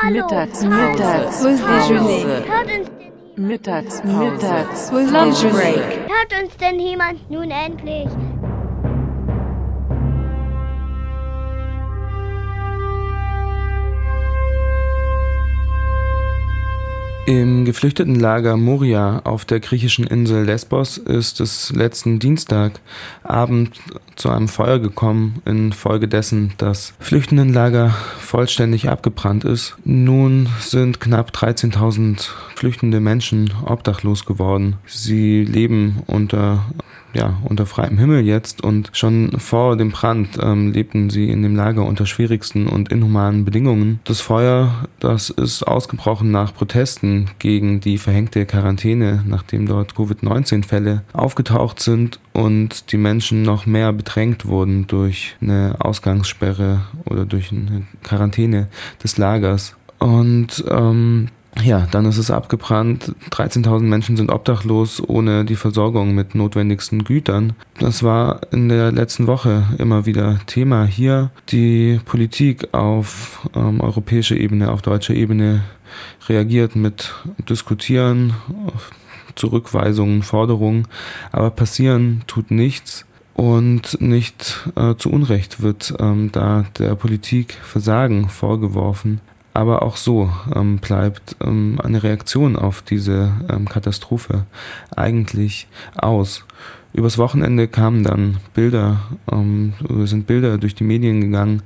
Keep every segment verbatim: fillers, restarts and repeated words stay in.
Mittagspause. Pause déjeuner. Hört uns denn Mittagspause. Mittagspause. Lunch Break. break. Hört uns denn jemand nun endlich? Im Geflüchtetenlager Moria auf der griechischen Insel Lesbos ist es letzten Dienstagabend zu einem Feuer gekommen, infolgedessen das Flüchtendenlager vollständig abgebrannt ist. Nun sind knapp dreizehntausend flüchtende Menschen obdachlos geworden. Sie leben unter ja, unter freiem Himmel jetzt, und schon vor dem Brand ähm, lebten sie in dem Lager unter schwierigsten und inhumanen Bedingungen. Das Feuer, das ist ausgebrochen nach Protesten gegen die verhängte Quarantäne, nachdem dort Covid neunzehn Fälle aufgetaucht sind und die Menschen noch mehr bedrängt wurden durch eine Ausgangssperre oder durch eine Quarantäne des Lagers. Und ähm, Ja, dann ist es abgebrannt. dreizehntausend Menschen sind obdachlos, ohne die Versorgung mit notwendigsten Gütern. Das war in der letzten Woche immer wieder Thema hier. Die Politik auf ähm, europäischer Ebene, auf deutscher Ebene reagiert mit Diskutieren, Zurückweisungen, Forderungen, aber passieren tut nichts. Und nicht äh, zu Unrecht wird ähm, da der Politik Versagen vorgeworfen. Aber auch so ähm, bleibt ähm, eine Reaktion auf diese ähm, Katastrophe eigentlich aus. Übers Wochenende kamen dann Bilder, ähm, sind Bilder durch die Medien gegangen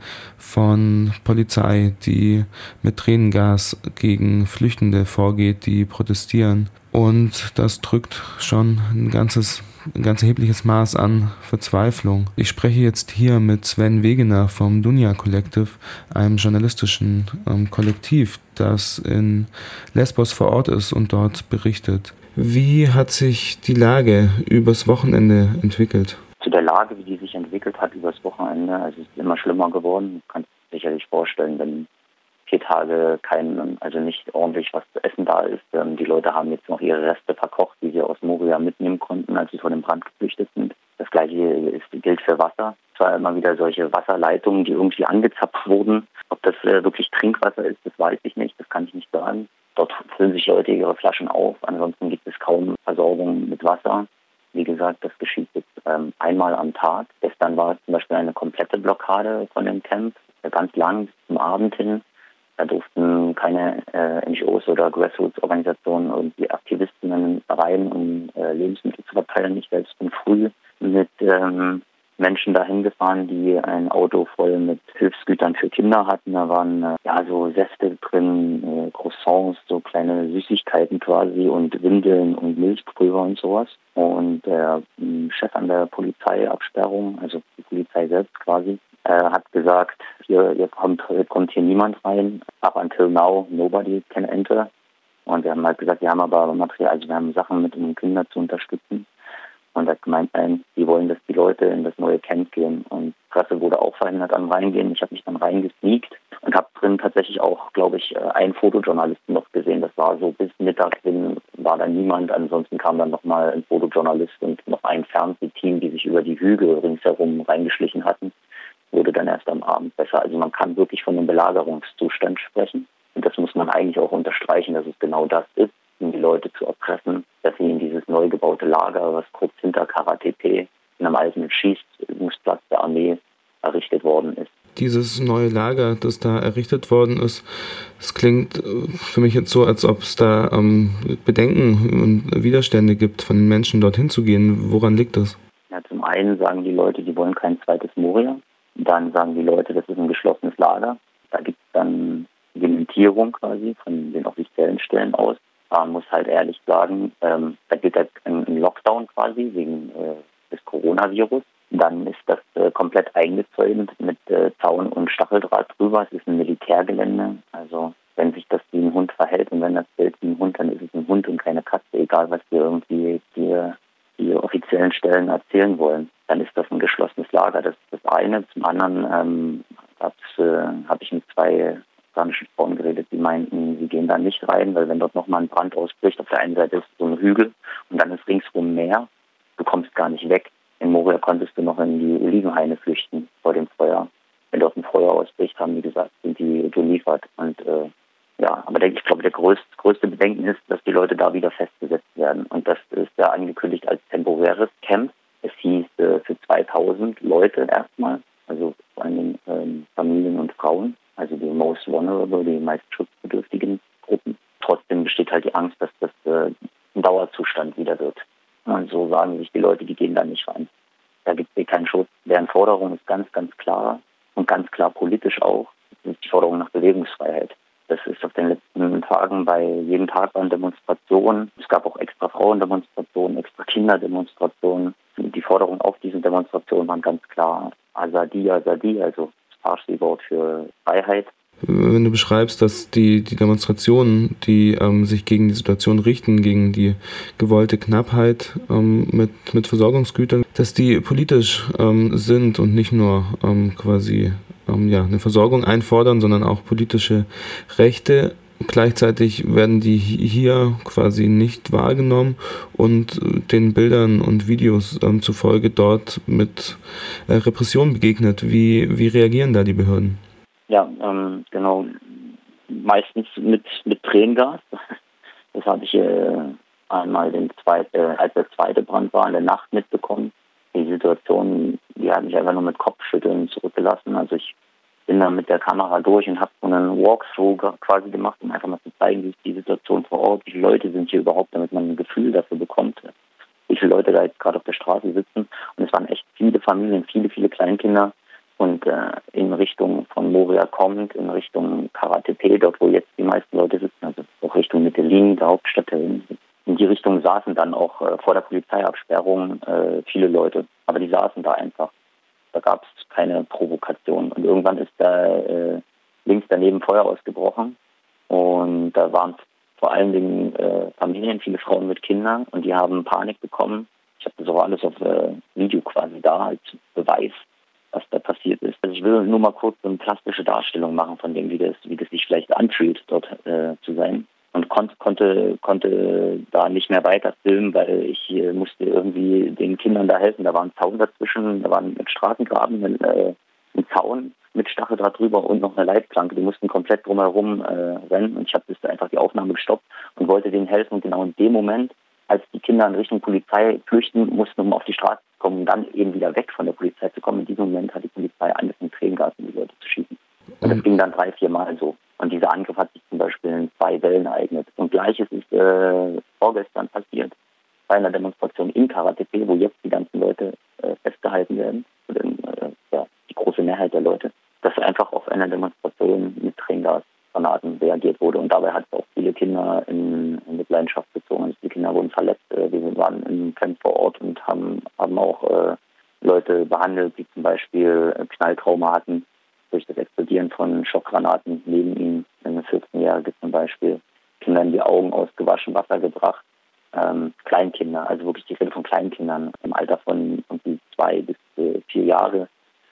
von Polizei, die mit Tränengas gegen Flüchtende vorgeht, die protestieren. Und das drückt schon ein ganzes ein ganz erhebliches Maß an Verzweiflung. Ich spreche jetzt hier mit Sven Wegener vom Dunja Collective, einem journalistischen ähm, Kollektiv, das in Lesbos vor Ort ist und dort berichtet. Wie hat sich die Lage übers Wochenende entwickelt? Zu der Lage, wie die sich entwickelt hat übers Wochenende, also es ist immer schlimmer geworden. Du kannst dir sicherlich vorstellen, wenn vier Tage kein, also nicht ordentlich was zu essen da ist. Ähm, die Leute haben jetzt noch ihre Reste verkocht, die sie aus Moria mitnehmen konnten, als sie vor dem Brand geflüchtet sind. Das gleiche ist, gilt für Wasser. Es war immer wieder solche Wasserleitungen, die irgendwie angezapft wurden. Ob das äh, wirklich Trinkwasser ist, das weiß ich nicht, das kann ich nicht sagen. Dort füllen sich Leute ihre Flaschen auf, ansonsten gibt es kaum Versorgung mit Wasser. Wie gesagt, das geschieht jetzt ähm, einmal am Tag. Gestern war zum Beispiel eine komplette Blockade von dem Camp, ganz lang bis zum Abend hin. Da durften keine äh, N G Os oder Grassroots-Organisationen irgendwie Aktivistinnen rein, um äh, Lebensmittel zu verteilen. Ich selbst bin früh mit ähm, Menschen dahin gefahren, die ein Auto voll mit Hilfsgütern für Kinder hatten. Da waren äh, ja so Säfte drin, äh, Croissants, so kleine Süßigkeiten quasi und Windeln und Milchpulver und sowas. Und der äh, Chef an der Polizeiabsperrung, also die Polizei selbst quasi, äh, hat gesagt, hier, hier kommt, kommt hier niemand rein. Up until now, nobody can enter. Und wir haben halt gesagt, wir haben aber Material, also wir haben Sachen mit, um Kinder zu unterstützen. Und hat gemeint, nein, die wollen, dass die Leute in das neue Camp gehen. Und Presse wurde auch verhindert am Reingehen. Ich habe mich dann reingesneakt und habe drin tatsächlich auch, glaube ich, einen Fotojournalisten noch gesehen. Das war so bis Mittag hin, war da niemand. Ansonsten kam dann nochmal ein Fotojournalist und noch ein Fernsehteam, die sich über die Hügel ringsherum reingeschlichen hatten. Wurde dann erst am Abend besser. Also man kann wirklich von einem Belagerungszustand sprechen. Und das muss man eigentlich auch unterstreichen, dass es genau das ist, um die Leute zu erpressen, dass sie in dieses neu gebaute Lager, was kurz hinter Kara-Tepe in einem alten Schießübungsplatz der Armee errichtet worden ist. Dieses neue Lager, das da errichtet worden ist, es klingt für mich jetzt so, als ob es da ähm, Bedenken und Widerstände gibt, von den Menschen dorthin zu gehen. Woran liegt das? Ja, zum einen sagen die Leute, die wollen kein zweites Moria. Dann sagen die Leute, das ist ein geschlossenes Lager. Da gibt es dann Reglementierung quasi von den offiziellen Stellen aus. Man muss halt ehrlich sagen, ähm, da gilt halt ein, ein Lockdown quasi wegen äh, des Coronavirus. Dann ist das äh, komplett eingezäunt mit äh, Zaun und Stacheldraht drüber. Es ist ein Militärgelände. Also wenn sich das wie ein Hund verhält und wenn das Bild wie ein Hund, dann ist es ein Hund und keine Katze, egal was wir irgendwie die, die offiziellen Stellen erzählen wollen. Dann ist das ein geschlossenes Lager. Das ist das eine. Zum anderen ähm, äh, habe ich mit zwei afghanischen Frauen geredet, die meinten, sie gehen da nicht rein, weil wenn dort nochmal ein Brand ausbricht, auf der einen Seite ist so ein Hügel und dann ist ringsrum Meer, du kommst gar nicht weg. In Moria konntest du noch in die Olivenhaine flüchten vor dem Feuer. Wenn dort ein Feuer ausbricht, haben die gesagt, sind die geliefert. Und äh, Aber der, ich glaube, der größte, größte Bedenken ist, dass die Leute da wieder festgesetzt werden. Und das ist ja angekündigt als temporäres Camp. Es hieß äh, für zweitausend Leute erstmal, also vor allem ähm, Familien und Frauen, also die most vulnerable, die meist schutzbedürftigen Gruppen. Trotzdem besteht halt die Angst, dass das äh, ein Dauerzustand wieder wird. Und so sagen sich die Leute, die gehen da nicht rein. Da gibt es eh keinen Schutz. Deren Forderung ist ganz, ganz klar und ganz klar politisch auch. Das ist die Forderung nach Bewegungsfreiheit. Das ist auf den letzten Tagen bei jedem Tag waren Demonstrationen. Es gab auch extra Frauendemonstrationen, extra Kinderdemonstrationen. Die Forderungen auf diesen Demonstrationen waren ganz klar Azadi, Azadi, also das Farsi-Wort für Freiheit. Wenn du beschreibst, dass die, die Demonstrationen, die ähm, sich gegen die Situation richten, gegen die gewollte Knappheit ähm, mit, mit Versorgungsgütern, dass die politisch ähm, sind und nicht nur ähm, quasi ähm, ja, eine Versorgung einfordern, sondern auch politische Rechte. Gleichzeitig werden die hier quasi nicht wahrgenommen und den Bildern und Videos ähm, zufolge dort mit äh, Repression begegnet. Wie, wie reagieren da die Behörden? Ja, ähm, genau. Meistens mit, mit Tränengas. Das habe ich äh, einmal den zweit, äh, als der zweite Brand war, in der Nacht mitbekommen. Die Situation, die hat mich einfach nur mit Kopfschütteln zurückgelassen. Also ich bin da mit der Kamera durch und habe so einen Walkthrough quasi gemacht, um einfach mal zu zeigen, wie ist die Situation vor Ort, wie viele Leute sind hier überhaupt, damit man ein Gefühl dafür bekommt, wie viele Leute da jetzt gerade auf der Straße sitzen. Und es waren echt viele Familien, viele, viele Kleinkinder. Und äh, in Richtung von Moria kommt, in Richtung Karatepe, dort wo jetzt die meisten Leute sitzen, also auch Richtung Medellin, der Hauptstadt. In die Richtung saßen dann auch äh, vor der Polizeiabsperrung äh, viele Leute. Aber die saßen da einfach. Da gab es keine Provokation. Und irgendwann ist da äh, links daneben Feuer ausgebrochen. Und da waren vor allen Dingen äh, Familien, viele Frauen mit Kindern. Und die haben Panik bekommen. Ich habe das auch alles auf äh, Video quasi da als Beweis, was da passiert ist. Also ich will nur mal kurz so eine plastische Darstellung machen von dem, wie das, wie das sich vielleicht anfühlt, dort äh, zu sein. Und kon- konnte konnte da nicht mehr weiter filmen, weil ich äh, musste irgendwie den Kindern da helfen. Da war ein Zaun dazwischen, da war ein Straßengraben, ein, äh, ein Zaun mit Stacheldraht drüber und noch eine Leitplanke. Die mussten komplett drumherum äh, rennen und ich habe das einfach die Aufnahme gestoppt und wollte denen helfen. Und genau in dem Moment, als die Kinder in Richtung Polizei flüchten mussten, um auf die Straße zu kommen, um dann eben wieder weg von der Polizei zu kommen, in diesem Moment hat die Polizei angefangen, Tränengas in die Leute zu schießen. Und das ging dann drei, vier Mal so. Und dieser Angriff hat sich zum Beispiel in zwei Wellen ereignet. Und Gleiches ist äh, vorgestern passiert bei einer Demonstration in Karatepe, wo jetzt die ganzen Leute äh, festgehalten werden. Und, äh, ja, die große Mehrheit der Leute, dass einfach auf einer Demonstration mit Tränengasgranaten reagiert wurde. Und dabei hat es auch viele Kinder in, in Mitleidenschaft gezogen. Also die Kinder wurden verletzt. Äh, wir waren im Camp vor Ort und haben, haben auch äh, Leute behandelt, die zum Beispiel äh, Knalltrauma hatten durch das Explodieren von Schockgranaten neben ihm. Eine vierzehnjährige zum Beispiel. Kinder in die Augen ausgewaschen, Wasser gebracht. Ähm, Kleinkinder, also wirklich die Rede von Kleinkindern im Alter von irgendwie zwei bis äh, vier Jahre.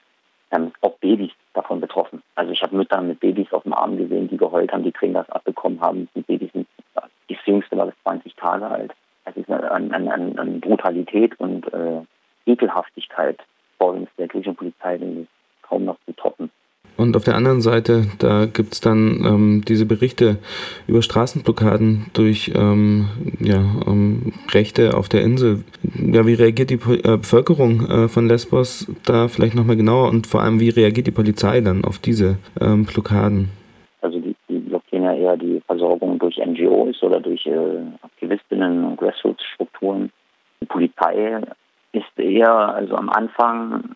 Ähm, auch Babys davon betroffen. Also ich habe Mütter mit Babys auf dem Arm gesehen, die geheult haben, die Tränengas abbekommen haben. Die Babys sind, das jüngste war bis zwanzig Tage alt. Es ist an, an, an Brutalität und äh, Ekelhaftigkeit vorgens der griechischen Polizei, den ist kaum noch zu toppen. Und auf der anderen Seite, da gibt es dann ähm, diese Berichte über Straßenblockaden durch ähm, ja, ähm, Rechte auf der Insel. Ja, wie reagiert die po- äh, Bevölkerung äh, von Lesbos da vielleicht nochmal genauer und vor allem, wie reagiert die Polizei dann auf diese ähm, Blockaden? Also die, die blockieren ja eher die Versorgung durch N G Os oder durch äh, Aktivistinnen und Grassroots-Strukturen. Die Polizei ist eher, also am Anfang,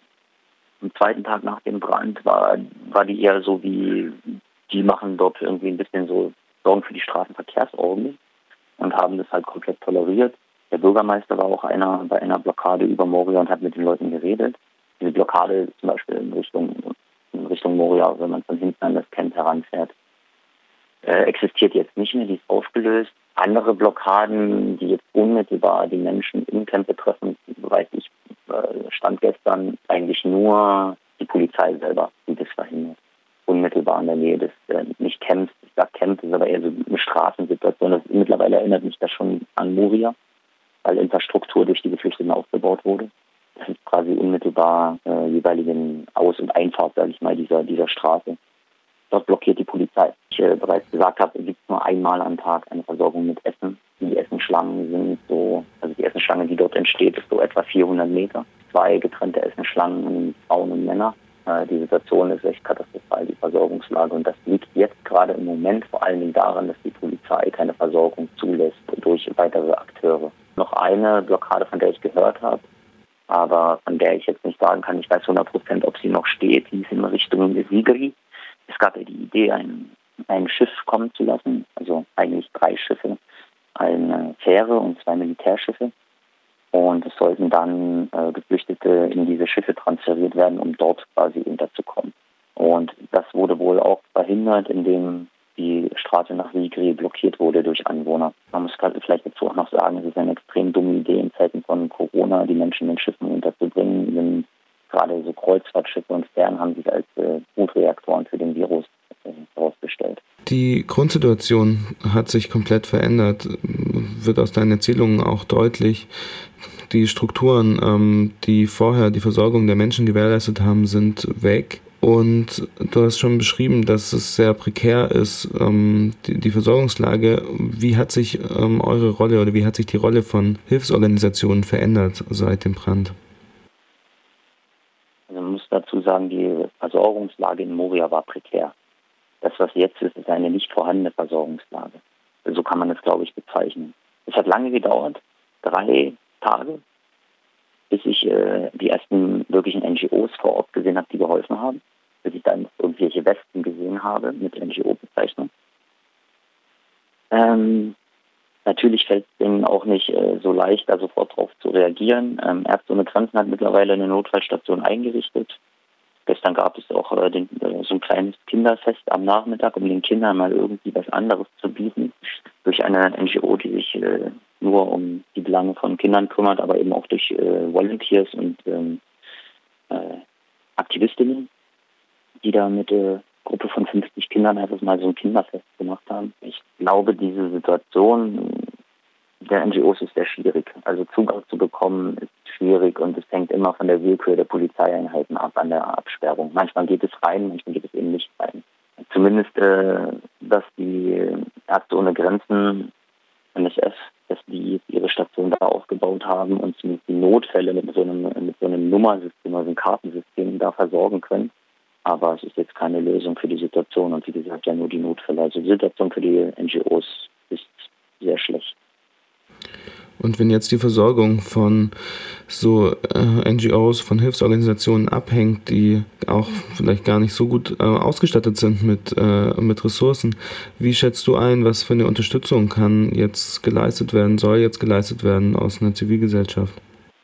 am zweiten Tag nach dem Brand, war, war die eher so wie, die machen dort irgendwie ein bisschen so Sorgen für die Straßenverkehrsordnung und haben das halt komplett toleriert. Der Bürgermeister war auch einer bei einer Blockade über Moria und hat mit den Leuten geredet. Diese Blockade zum Beispiel in Richtung, in Richtung Moria, wenn man von hinten an das Camp heranfährt, äh, existiert jetzt nicht mehr, die ist aufgelöst. Andere Blockaden, die jetzt unmittelbar die Menschen im Camp betreffen, weiß ich, äh, stand gestern eigentlich nur die Polizei selber, die das verhindert. Unmittelbar in der Nähe des, äh, nicht Camps, ich sag Camp, das ist aber eher so eine Straßensituation. Das mittlerweile erinnert mich das schon an Moria, weil Infrastruktur durch die Geflüchteten aufgebaut wurde. Das ist quasi unmittelbar äh, jeweiligen Aus- und Einfahrt, sage ich mal, dieser, dieser Straße. Dort blockiert die Polizei. Ich äh, bereits gesagt habe, es gibt nur einmal am Tag eine Versorgung mit Essen. Die Essenschlangen sind so, also die Essenschlange, die dort entsteht, ist so etwa vierhundert Meter. Zwei getrennte Essenschlangen, Frauen und Männer. Äh, die Situation ist echt katastrophal, die Versorgungslage. Und das liegt jetzt gerade im Moment vor allen Dingen daran, dass die Polizei keine Versorgung zulässt durch weitere Akteure. Noch eine Blockade, von der ich gehört habe, aber von der ich jetzt nicht sagen kann, ich weiß hundert Prozent, ob sie noch steht, die ist in Richtung Sigri. Es gab ja die Idee, ein, ein Schiff kommen zu lassen, also eigentlich drei Schiffe, eine Fähre und zwei Militärschiffe. Und es sollten dann äh, Geflüchtete in diese Schiffe transferiert werden, um dort quasi unterzukommen. Und das wurde wohl auch verhindert, indem die Straße nach Sigri blockiert wurde durch Anwohner. Man muss vielleicht dazu auch noch sagen, es ist eine extrem dumme Idee, in Zeiten von Corona die Menschen in Schiffen unterzubringen. Denn gerade so Kreuzfahrtschiffe und Fähren haben sich als äh, Brutreaktoren für den Virus äh, herausgestellt. Die Grundsituation hat sich komplett verändert, wird aus deinen Erzählungen auch deutlich. Die Strukturen, ähm, die vorher die Versorgung der Menschen gewährleistet haben, sind weg. Und du hast schon beschrieben, dass es sehr prekär ist, ähm, die, die Versorgungslage. Wie hat sich ähm, eure Rolle oder wie hat sich die Rolle von Hilfsorganisationen verändert seit dem Brand? Also man muss dazu sagen, die Versorgungslage in Moria war prekär. Das, was jetzt ist, ist eine nicht vorhandene Versorgungslage. So kann man es, glaube ich, bezeichnen. Es hat lange gedauert, drei Tage, bis ich äh, die ersten wirklichen N G Os vor Ort gesehen habe, die geholfen haben. Bis ich dann irgendwelche Westen gesehen habe mit N G O-Bezeichnung. Ähm, natürlich fällt es denen auch nicht äh, so leicht, da sofort drauf zu reagieren. Ähm, Ärzte ohne Grenzen hat mittlerweile eine Notfallstation eingerichtet. Gestern gab es auch äh, den, äh, so ein kleines Kinderfest am Nachmittag, um den Kindern mal irgendwie was anderes zu bieten. Durch eine N G O, die sich äh, nur um die Belange von Kindern kümmert, aber eben auch durch äh, Volunteers und ähm, äh, Aktivistinnen, die da mit einer äh, Gruppe von fünfzig Kindern einfach mal so ein Kinderfest gemacht haben. Ich glaube, diese Situation der N G Os ist sehr schwierig. Also Zugang zu bekommen ist schwierig und es hängt immer von der Willkür der Polizeieinheiten ab an der Absperrung. Manchmal geht es rein, manchmal geht es eben nicht rein. Zumindest, äh, dass die Ärzte ohne Grenzen, N S F, dass die ihre Station da aufgebaut haben und zumindest die Notfälle mit so einem, mit so einem Nummersystem, also einem Kartensystem da versorgen können. Aber es ist jetzt keine Lösung für die Situation und wie gesagt ja nur die Notfälle. Also die Situation für die N G Os ist sehr schlecht. Und wenn jetzt die Versorgung von so äh, N G Os, von Hilfsorganisationen abhängt, die auch vielleicht gar nicht so gut äh, ausgestattet sind mit, äh, mit Ressourcen, wie schätzt du ein, was für eine Unterstützung kann jetzt geleistet werden, soll jetzt geleistet werden aus einer Zivilgesellschaft?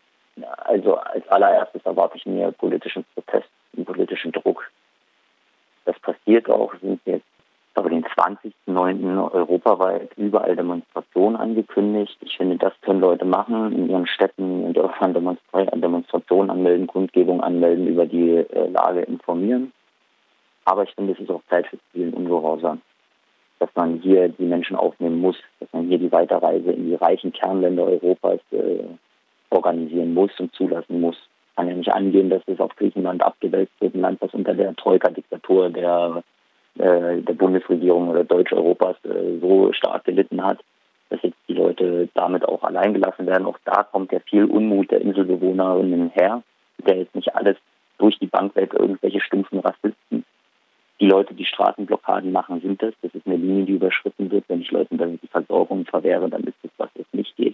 Also als allererstes erwarte ich mir politischen Protest und politischen Druck. Das passiert auch, sind jetzt aber den zwanzigsten neunten europaweit überall Demonstrationen angekündigt. Ich finde, das können Leute machen, in ihren Städten und Dörfern Demonstrationen anmelden, Kundgebungen anmelden, über die äh, Lage informieren. Aber ich finde, es ist auch Zeit für zivilen Ungehorsam, dass man hier die Menschen aufnehmen muss, dass man hier die Weiterreise in die reichen Kernländer Europas äh, organisieren muss und zulassen muss. Kann ja nicht angehen, dass es auf Griechenland abgewälzt wird, ein Land, das unter der Troika-Diktatur der der Bundesregierung oder Deutscheuropas äh, so stark gelitten hat, dass jetzt die Leute damit auch allein gelassen werden. Auch da kommt ja viel Unmut der Inselbewohnerinnen her, der jetzt nicht alles durch die Bank weg irgendwelche stumpfen Rassisten. Die Leute, die Straßenblockaden machen, sind das. Das ist eine Linie, die überschritten wird. Wenn ich Leuten dann die Versorgung verwehre, dann ist das, was jetzt nicht geht.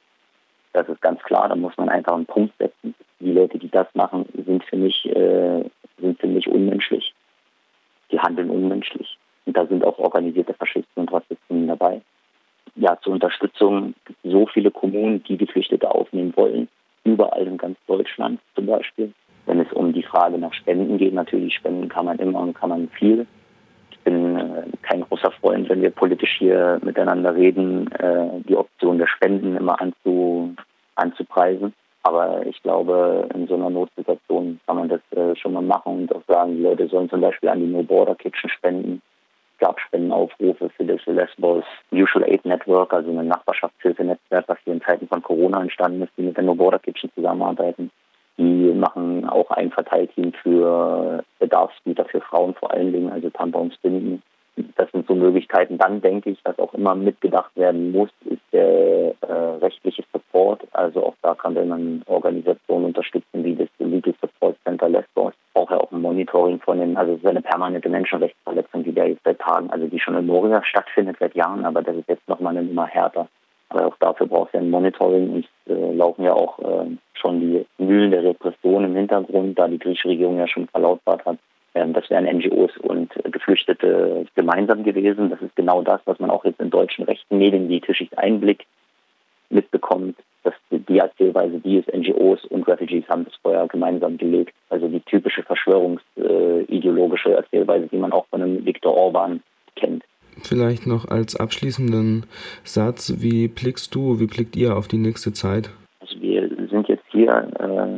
Das ist ganz klar, da muss man einfach einen Punkt setzen. Die Leute, die das machen, sind für mich, äh, sind für mich unmenschlich. Die handeln unmenschlich. Und da sind auch organisierte Faschisten und Rassisten dabei. Ja, zur Unterstützung gibt es so viele Kommunen, die Geflüchtete aufnehmen wollen. Überall in ganz Deutschland zum Beispiel. Wenn es um die Frage nach Spenden geht, natürlich spenden kann man immer und kann man viel. Ich bin äh, kein großer Freund, wenn wir politisch hier miteinander reden, äh, die Option der Spenden immer anzu, anzupreisen. Aber ich glaube, in so einer Notsituation kann man das äh, schon mal machen und auch sagen, die Leute sollen zum Beispiel an die No Border Kitchen spenden. Es gab Spendenaufrufe für das Lesbos Mutual Aid Network, also ein Nachbarschaftshilfenetzwerk, das hier in Zeiten von Corona entstanden ist, die mit der No Border Kitchen zusammenarbeiten. Die machen auch ein Verteilteam für Bedarfsgüter für Frauen vor allen Dingen, also Tampons, Binden. Das sind so Möglichkeiten. Dann denke ich, was auch immer mitgedacht werden muss, ist der äh, rechtliche Support. Also auch da kann man Organisationen unterstützen, wie das Legal Support Center Lesbos. Auch ja auch ein Monitoring von den, also es ist eine permanente Menschenrechtsverletzung, die da jetzt seit Tagen, also die schon in Moria stattfindet seit Jahren, aber das ist jetzt nochmal eine Nummer härter. Aber auch dafür braucht es ja ein Monitoring und es äh, laufen ja auch äh, schon die Mühlen der Repression im Hintergrund, da die griechische Regierung ja schon verlautbart hat. Ähm, das wären N G Os und äh, Geflüchtete gemeinsam gewesen. Das ist genau das, was man auch jetzt in deutschen rechten Medien, die Tischig Einblick mitbekommt, dass die Erzählweise, die ist, N G Os und Refugees haben das vorher gemeinsam gelegt. Also die typische verschwörungsideologische Erzählweise, die man auch von einem Viktor Orban kennt. Vielleicht noch als abschließenden Satz, wie blickst du, wie blickt ihr auf die nächste Zeit? Also wir sind jetzt hier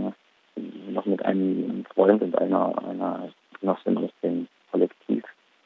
äh, noch mit einem Freund und einer, einer Genossin aus dem Kollektiv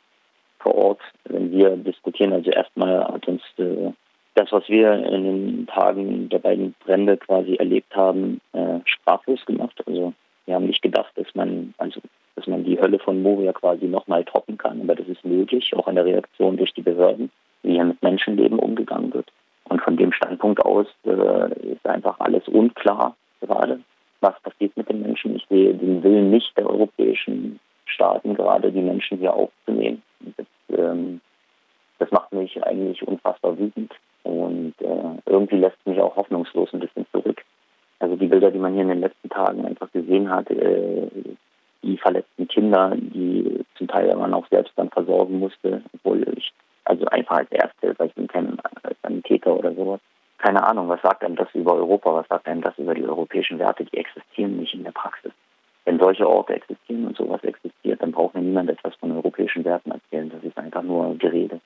vor Ort, wenn wir diskutieren. Also erstmal hat uns äh, das, was wir in den Tagen der beiden Brände quasi erlebt haben, äh, sprachlos gemacht. Also wir haben nicht gedacht, dass man, also dass man die Hölle von Moria quasi nochmal toppen kann. Aber das ist möglich, auch in der Reaktion durch die Behörden, wie hier mit Menschenleben umgegangen wird. Und von dem Standpunkt aus äh, ist einfach alles unklar gerade, was passiert mit den Menschen. Ich sehe den Willen nicht der europäischen Staaten, gerade die Menschen hier aufzunehmen. Das, ähm, das macht mich eigentlich unfassbar wütend. Und äh, irgendwie lässt mich auch hoffnungslos ein bisschen zurück. Also die Bilder, die man hier in den letzten Tagen einfach gesehen hat, äh, die verletzten Kinder, die zum Teil man auch selbst dann versorgen musste, obwohl ich, also einfach als Ersthelfer, ich bin kein Sanitäter oder sowas. Keine Ahnung, was sagt einem das über Europa, was sagt einem das über die europäischen Werte, die existieren nicht in der Praxis. Wenn solche Orte existieren und sowas existiert, dann braucht mir niemand etwas von europäischen Werten erzählen. Das ist einfach nur Gerede.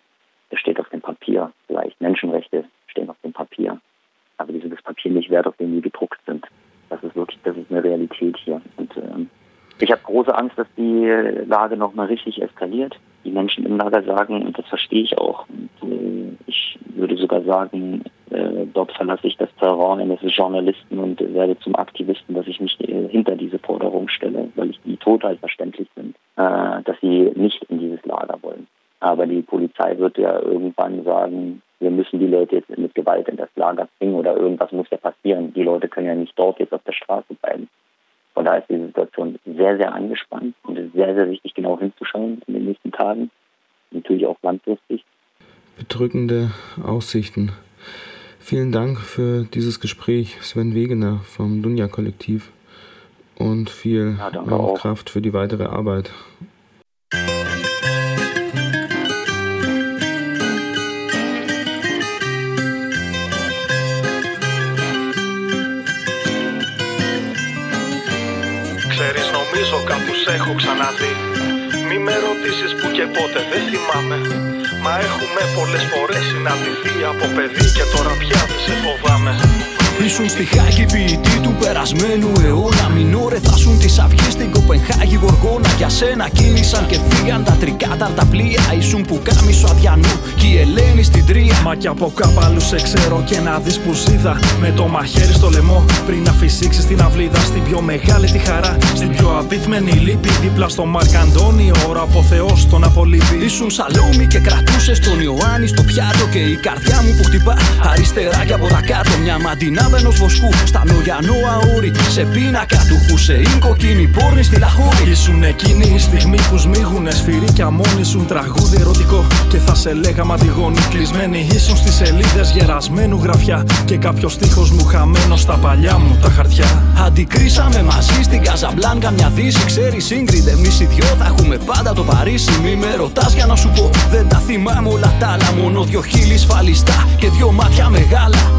Das steht auf dem Papier. Vielleicht Menschenrechte stehen auf dem Papier. Aber die sind das Papier nicht wert, auf dem die gedruckt sind. Das ist wirklich, das ist eine Realität hier. Und ähm, ich habe große Angst, dass die Lage nochmal richtig eskaliert. Die Menschen im Lager sagen, und das verstehe ich auch, und, äh, ich würde sogar sagen, äh, dort verlasse ich das Terrain eines Journalisten und äh, werde zum Aktivisten, dass ich mich äh, hinter diese Forderung stelle, weil ich die total verständlich sind, äh, dass sie nicht in dieses Lager wollen. Aber die Polizei wird ja irgendwann sagen, wir müssen die Leute jetzt mit Gewalt in das Lager bringen oder irgendwas muss ja passieren. Die Leute können ja nicht dort jetzt auf der Straße bleiben. Von daher ist die Situation sehr, sehr angespannt und es ist sehr, sehr wichtig, genau hinzuschauen in den nächsten Tagen. Natürlich auch langfristig. Bedrückende Aussichten. Vielen Dank für dieses Gespräch, Sven Wegener vom Dunja-Kollektiv und viel ja, Kraft für die weitere Arbeit. Ξέρεις, νομίζω κάπου σ' έχω ξαναδεί. Μη με ρωτήσεις που και πότε, δεν θυμάμαι. Μα έχουμε πολλές φορές συναντηθεί από παιδί και τώρα πια δεν σε φοβάμαι. Ήσουν στη Χάγη ποιητή του περασμένου αιώνα. Μινόρε θα σουν της αυγής στην Κοπενχάγη γοργόνα. Για σένα κίνησαν και φύγαν τα τρικάτα τα πλοία. Ήσουν που κάμισο αδιανού κι η Ελένη στην τρία. Μα κι από κάπου άλλου σε ξέρω και να δεις που ζήδα. Με το μαχαίρι στο λαιμό πριν να φυσήξεις την αυλίδα. Στην πιο μεγάλη τη χαρά, στην πιο απίθμενη λύπη. Δίπλα στο Μαρκαντώνιο, ώρα από Θεός τον απολύπη. Ήσουν Σαλόμη και κρατούσες τον Ιωάννη στο πιάτο. Και η καρδιά μου που χτυπά αριστερά και από τα κάτω. Μια μαντινά ενός βοσκού, στα Νογιανό αούρι. Σε πίνακα του Χουσεΐν, κοκκίνη πόρνη στη Λαχούρη. Ήσουν εκείνη η στιγμή που σμίγουνε σφυρίκια μόνοι σου, τραγούδι ερωτικό. Και θα σε λέγα μαντιγόνοι κλεισμένοι. Ήσουν στις σελίδες γερασμένου γραφιά. Και κάποιος στίχος μου χαμένο στα παλιά μου τα χαρτιά. Αντικρίσαμε μαζί στην Καζαμπλάνκα μια δύση. Ξέρεις, Ίγκριντ, εμείς οι δυο θα έχουμε πάντα το Παρίσι. Μη με ρωτάς για να σου πω, δεν τα θυμάμαι όλα τα άλλα. Μόνο δυο χείλη σφαλιστά και δυο μάτια μεγάλα.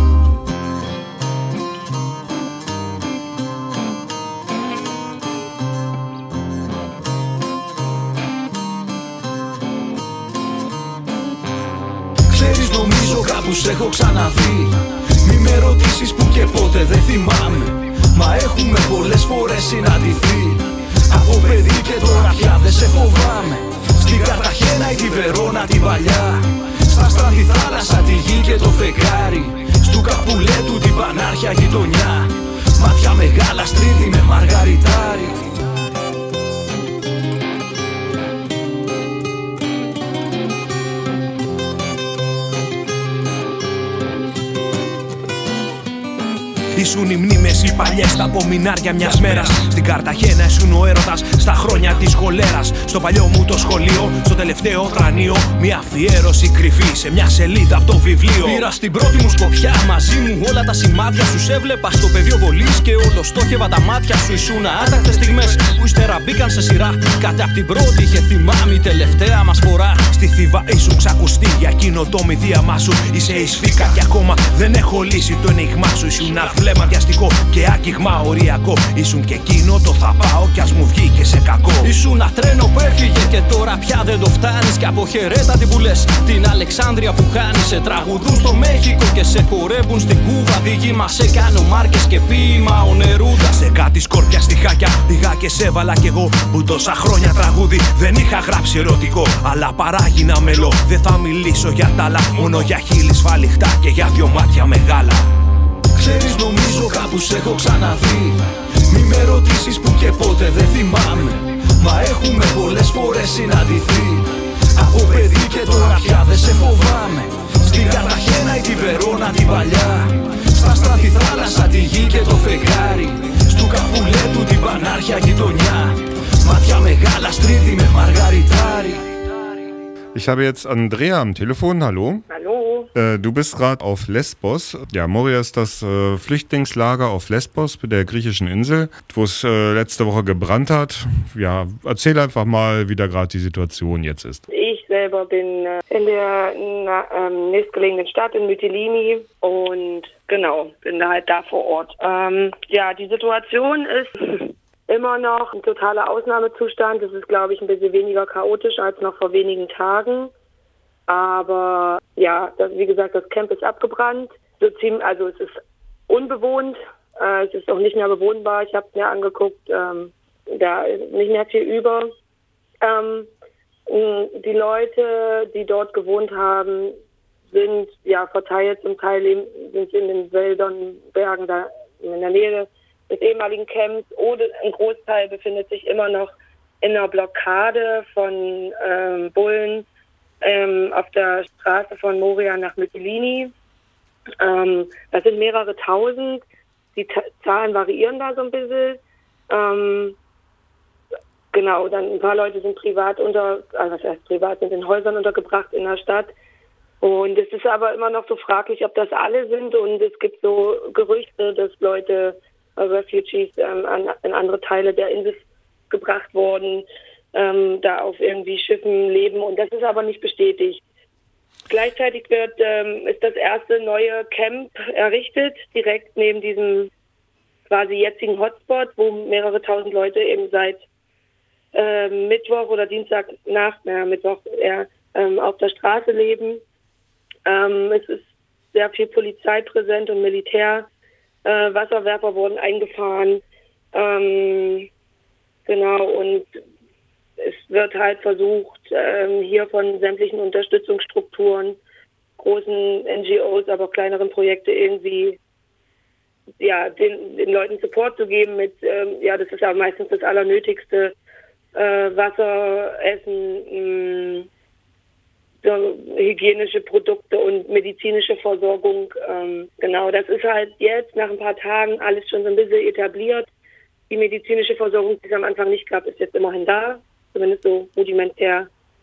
Ξέρεις, νομίζω κάπου σ' έχω ξαναδεί. Μη με ρωτήσεις που και πότε, δεν θυμάμαι. Μα έχουμε πολλές φορές συναντηθεί. Από παιδί και τώρα πια δεν σε φοβάμαι. Στην Καρταχένα ή τη Βερόνα την παλιά. Στα Στρανδί θάλασσα, τη γη και το φεγγάρι. Στου Καπουλέτου την πανάρχια γειτονιά. Μάτια μεγάλα στρίδι με μαργαριτάρι. Ήσουν οι μνήμες οι παλιές στα απομεινάρια μιας μέρας. Στην Καρταχένα ήσουν ο έρωτας στα χρόνια της χολέρας. Στο παλιό μου το σχολείο, στο τελευταίο θρανείο, μια αφιέρωση κρυφή σε μια σελίδα από το βιβλίο. Πήρα στην πρώτη μου σκοπιά μαζί μου όλα τα σημάδια σου. Σε έβλεπα στο πεδίο βολής και όλο στόχευα τα μάτια σου. Ήσουν άτακτες στιγμές που ύστερα μπήκαν σε σειρά. Κάτι απ' την πρώτη είχε θυμάμαι η τελευταία μας φορά. Στη Θήβα ήσουν ξακουστή για εκείνο το μηδίαμά σου. Είσαι η σφίκα και ακόμα δεν έχω λύσει το ενίγμά σου. Ήσουν βλέμμα βιαστικό και άγγιγμα οριακό. Ήσουν και εκείνο το θα πάω κι ας μου βγει και σε κακό. Ήσουν ένα τρένο που έφυγε και τώρα πια δεν το φτάνεις. Κι αποχαιρέτα την που λες την Αλεξάνδρεια που χάνεις. Σε τραγουδούν στο Μέχικο και σε χορεύουν στην Κούβα. Δίγη μας σε κάνω μάρκες και ποίημα ο Νερούδα. Σε κάτι σκόρπια στιχάκια πήγα και σε έβαλα κι εγώ. Που τόσα χρόνια τραγούδι δεν είχα γράψει ερωτικό. Αλλά παράγινα μελό. Δεν θα μιλήσω για τ' άλλα. Μόνο για χείλη σφαλιχτά και για δυο μάτια μεγάλα. Ξέρεις νομίζω κάπου σ' έχω ξαναδεί. Μη με ρωτήσεις που και πότε δεν θυμάμαι. Μα έχουμε πολλές φορές συναντηθεί. Από παιδί και τώρα πια δεν σε φοβάμαι. Στην Καρταχένα ή τη Βερόνα την παλιά. Στα στράτη θάλασσα τη γη και το φεγγάρι. Στου Καπουλέτου την πανάρχια γειτονιά. Μάτια μεγάλα στρίδι με μαργαριτάρι. Ich habe jetzt Andrea am Telefon. Hallo. Hallo. Äh, du bist gerade auf Lesbos. Ja, Moria ist das äh, Flüchtlingslager auf Lesbos, der griechischen Insel, wo es äh, letzte Woche gebrannt hat. Ja, erzähl einfach mal, wie da gerade die Situation jetzt ist. Ich selber bin äh, in der na, ähm, nächstgelegenen Stadt in Mytilini und genau, bin halt da vor Ort. Ähm, ja, die Situation ist immer noch ein totaler Ausnahmezustand. Es ist, glaube ich, ein bisschen weniger chaotisch als noch vor wenigen Tagen. Aber ja, das, wie gesagt, das Camp ist abgebrannt. So ziemlich, also es ist unbewohnt. Äh, es ist auch nicht mehr bewohnbar. Ich habe es mir angeguckt. Ähm, da ist nicht mehr viel über. Ähm, die Leute, die dort gewohnt haben, sind ja verteilt. Zum Teil sind sie in den Wäldern, Bergen, da in der Nähe des ehemaligen Camps, oder ein Großteil befindet sich immer noch in einer Blockade von ähm, Bullen ähm, auf der Straße von Moria nach Mytilini. Ähm, das sind mehrere tausend. Die T- Zahlen variieren da so ein bisschen. Ähm, genau, dann ein paar Leute sind privat unter, also was heißt privat, sind in Häusern untergebracht in der Stadt. Und es ist aber immer noch so fraglich, ob das alle sind. Und es gibt so Gerüchte, dass Leute Refugees ähm, an, in andere Teile der Insel gebracht wurden, ähm, da auf irgendwie Schiffen leben, und das ist aber nicht bestätigt. Gleichzeitig wird ähm, ist das erste neue Camp errichtet, direkt neben diesem quasi jetzigen Hotspot, wo mehrere tausend Leute eben seit äh, Mittwoch oder Dienstag nach, naja, Mittwoch eher ähm, auf der Straße leben. Ähm, es ist sehr viel Polizei präsent und Militär. Äh, Wasserwerfer wurden eingefahren, ähm, genau, und es wird halt versucht, ähm, hier von sämtlichen Unterstützungsstrukturen, großen N G Os, aber kleineren Projekte irgendwie, ja, den, den Leuten Support zu geben mit, ähm, ja, das ist ja meistens das Allernötigste, äh, Wasser, Essen, mh, so hygienische Produkte und medizinische Versorgung. Ähm, genau, das ist halt jetzt nach ein paar Tagen alles schon so ein bisschen etabliert. Die medizinische Versorgung, die es am Anfang nicht gab, ist jetzt immerhin da. Zumindest so rudimentär.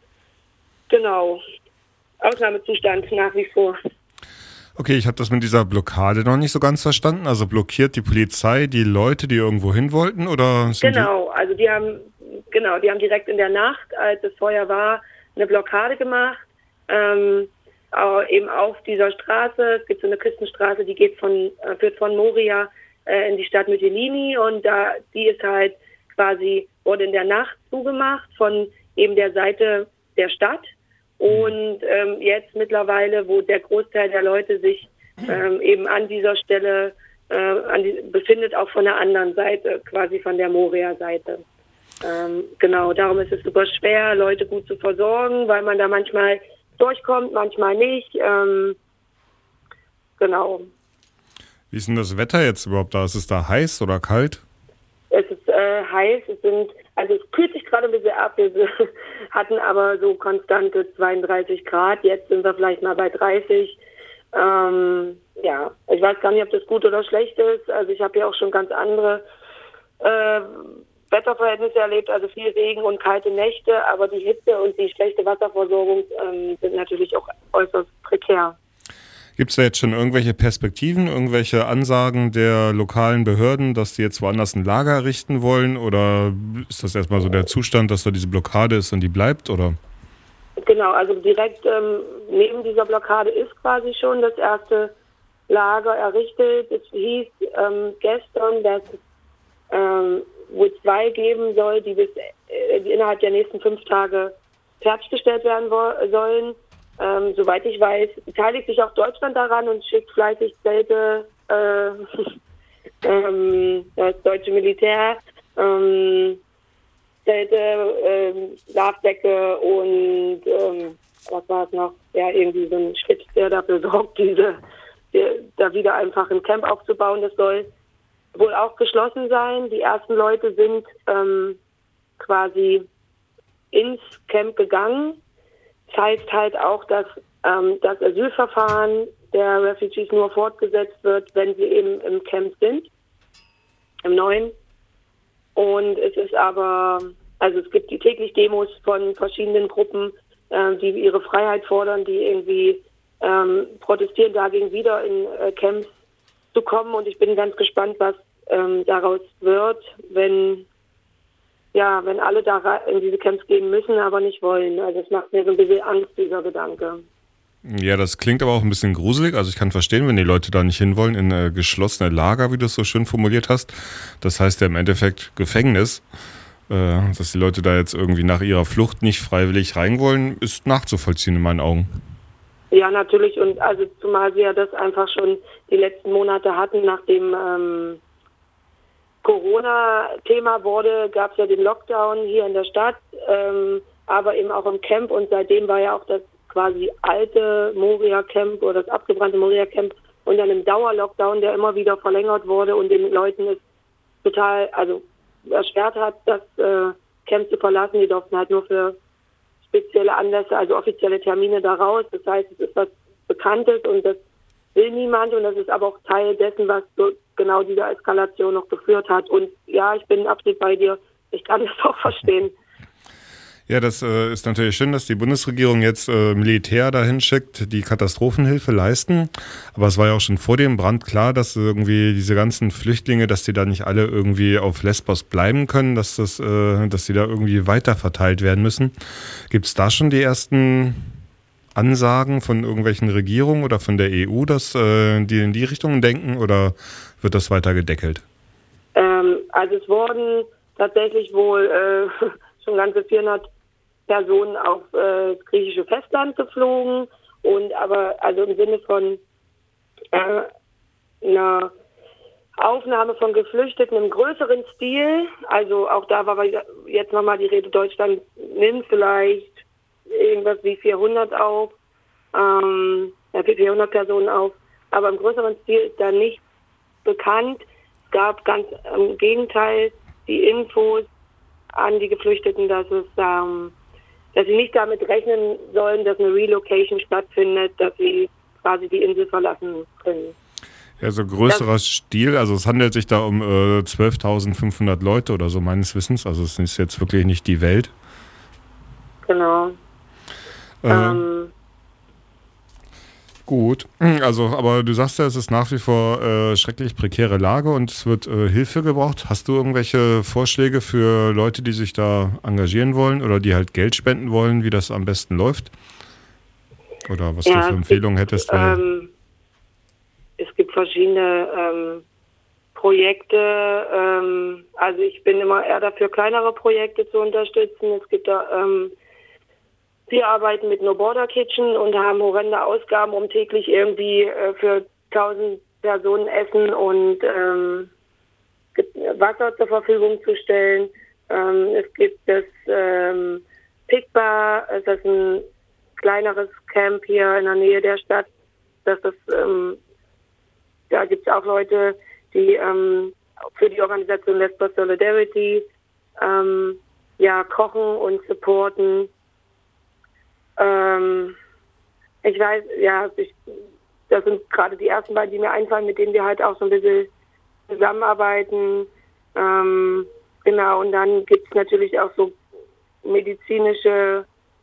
Genau. Ausnahmezustand nach wie vor. Okay, ich habe das mit dieser Blockade noch nicht so ganz verstanden. Also blockiert die Polizei die Leute, die irgendwo hin wollten, oder? Sind genau, also die haben, genau, die haben direkt in der Nacht, als es Feuer war, eine Blockade gemacht. Ähm, eben auf dieser Straße. Es gibt so eine Küstenstraße, die geht von, äh, führt von Moria äh, in die Stadt Mytilini, und da, die ist halt quasi, wurde in der Nacht zugemacht von eben der Seite der Stadt, und ähm, jetzt mittlerweile, wo der Großteil der Leute sich ähm, eben an dieser Stelle äh, an die, befindet, auch von der anderen Seite, quasi von der Moria-Seite. Ähm, genau, darum ist es super schwer, Leute gut zu versorgen, weil man da manchmal durchkommt, manchmal nicht. Ähm, genau. Wie ist denn das Wetter jetzt überhaupt da? Ist es da heiß oder kalt? Es ist äh, heiß, es sind, also es kühlt sich gerade ein bisschen ab, wir hatten aber so konstante zweiunddreißig Grad, jetzt sind wir vielleicht mal bei dreißig. Ähm, ja, ich weiß gar nicht, ob das gut oder schlecht ist, also ich habe ja auch schon ganz andere äh, Wetterverhältnisse erlebt, also viel Regen und kalte Nächte, aber die Hitze und die schlechte Wasserversorgung ähm, sind natürlich auch äußerst prekär. Gibt es da jetzt schon irgendwelche Perspektiven, irgendwelche Ansagen der lokalen Behörden, dass die jetzt woanders ein Lager errichten wollen? Oder ist das erstmal so der Zustand, dass da diese Blockade ist und die bleibt? Oder? Genau, also direkt ähm, neben dieser Blockade ist quasi schon das erste Lager errichtet. Es hieß ähm, gestern, dass es ähm, wohl zwei geben soll, die, bis, äh, die innerhalb der nächsten fünf Tage fertiggestellt werden wo- sollen. Ähm, soweit ich weiß, beteiligt sich auch Deutschland daran und schickt fleißig Zelte, äh, ähm, das deutsche Militär, ähm, Zelte, ähm, Schlafdecke und ähm, was war es noch? Ja, irgendwie so ein Schritt, der dafür sorgt, diese, der, da wieder einfach ein Camp aufzubauen. Das soll wohl auch geschlossen sein. Die ersten Leute sind ähm, quasi ins Camp gegangen. Das heißt halt auch, dass ähm, das Asylverfahren der Refugees nur fortgesetzt wird, wenn sie eben im Camp sind, im neuen. Und es ist aber, also es gibt die täglich Demos von verschiedenen Gruppen, äh, die ihre Freiheit fordern, die irgendwie ähm, protestieren dagegen, wieder in äh, Camps zu kommen. Und ich bin ganz gespannt, was ähm, daraus wird, wenn Ja, wenn alle da in diese Camps gehen müssen, aber nicht wollen. Also es macht mir so ein bisschen Angst, dieser Gedanke. Ja, das klingt aber auch ein bisschen gruselig. Also ich kann verstehen, wenn die Leute da nicht hinwollen, in äh, geschlossene Lager, wie du es so schön formuliert hast. Das heißt ja im Endeffekt Gefängnis. Äh, dass die Leute da jetzt irgendwie nach ihrer Flucht nicht freiwillig rein wollen, ist nachzuvollziehen in meinen Augen. Ja, natürlich. Und also zumal wir das einfach schon die letzten Monate hatten, nachdem ähm, Corona-Thema wurde, gab es ja den Lockdown hier in der Stadt, ähm, aber eben auch im Camp. Und seitdem war ja auch das quasi alte Moria-Camp oder das abgebrannte Moria-Camp und dann im Dauerlockdown, der immer wieder verlängert wurde und den Leuten es total, also erschwert hat, das äh, Camp zu verlassen. Die durften halt nur für spezielle Anlässe, also offizielle Termine da raus. Das heißt, es ist was Bekanntes und das will niemand und das ist aber auch Teil dessen, was so genau diese Eskalation noch geführt hat. Und ja, ich bin absolut bei dir. Ich kann das auch verstehen. Ja, das äh, ist natürlich schön, dass die Bundesregierung jetzt äh, Militär dahin schickt, die Katastrophenhilfe leisten. Aber es war ja auch schon vor dem Brand klar, dass irgendwie diese ganzen Flüchtlinge, dass die da nicht alle irgendwie auf Lesbos bleiben können, dass das, äh, dass die da irgendwie weiter verteilt werden müssen. Gibt es da schon die ersten Ansagen von irgendwelchen Regierungen oder von der E U, dass äh, die in die Richtung denken, oder wird das weiter gedeckelt? Ähm, also es wurden tatsächlich wohl äh, schon ganze vierhundert Personen auf äh, das griechische Festland geflogen und aber also im Sinne von äh, einer Aufnahme von Geflüchteten im größeren Stil, also auch da war jetzt nochmal die Rede, Deutschland nimmt vielleicht irgendwas wie vierhundert auf, ähm, ja, vierhundert Personen auf, aber im größeren Stil ist da nicht bekannt. Es gab ganz im Gegenteil die Infos an die Geflüchteten, dass es ähm, dass sie nicht damit rechnen sollen, dass eine Relocation stattfindet, dass sie quasi die Insel verlassen können. Ja, so größerer das, Stil, also es handelt sich da um äh, zwölftausendfünfhundert Leute oder so meines Wissens, also es ist jetzt wirklich nicht die Welt. Genau. Äh, ähm, gut, also aber du sagst ja, es ist nach wie vor äh, schrecklich prekäre Lage und es wird äh, Hilfe gebraucht. Hast du irgendwelche Vorschläge für Leute, die sich da engagieren wollen oder die halt Geld spenden wollen, wie das am besten läuft? Oder was ja, du für Empfehlungen gibt, hättest? Ähm, es gibt verschiedene ähm, Projekte, ähm, also ich bin immer eher dafür, kleinere Projekte zu unterstützen. Es gibt da ähm, Wir arbeiten mit No Border Kitchen und haben horrende Ausgaben, um täglich irgendwie äh, für tausend Personen Essen und ähm, Wasser zur Verfügung zu stellen. Ähm, es gibt das ähm, Pikba, das ist ein kleineres Camp hier in der Nähe der Stadt. Das ist ähm, da gibt es auch Leute, die ähm, für die Organisation Lesbos Solidarity ähm, ja, kochen und supporten. Ähm, ich weiß, ja, ich, das sind gerade die ersten beiden, die mir einfallen, mit denen wir halt auch so ein bisschen zusammenarbeiten. Ähm, genau, und dann gibt es natürlich auch so medizinische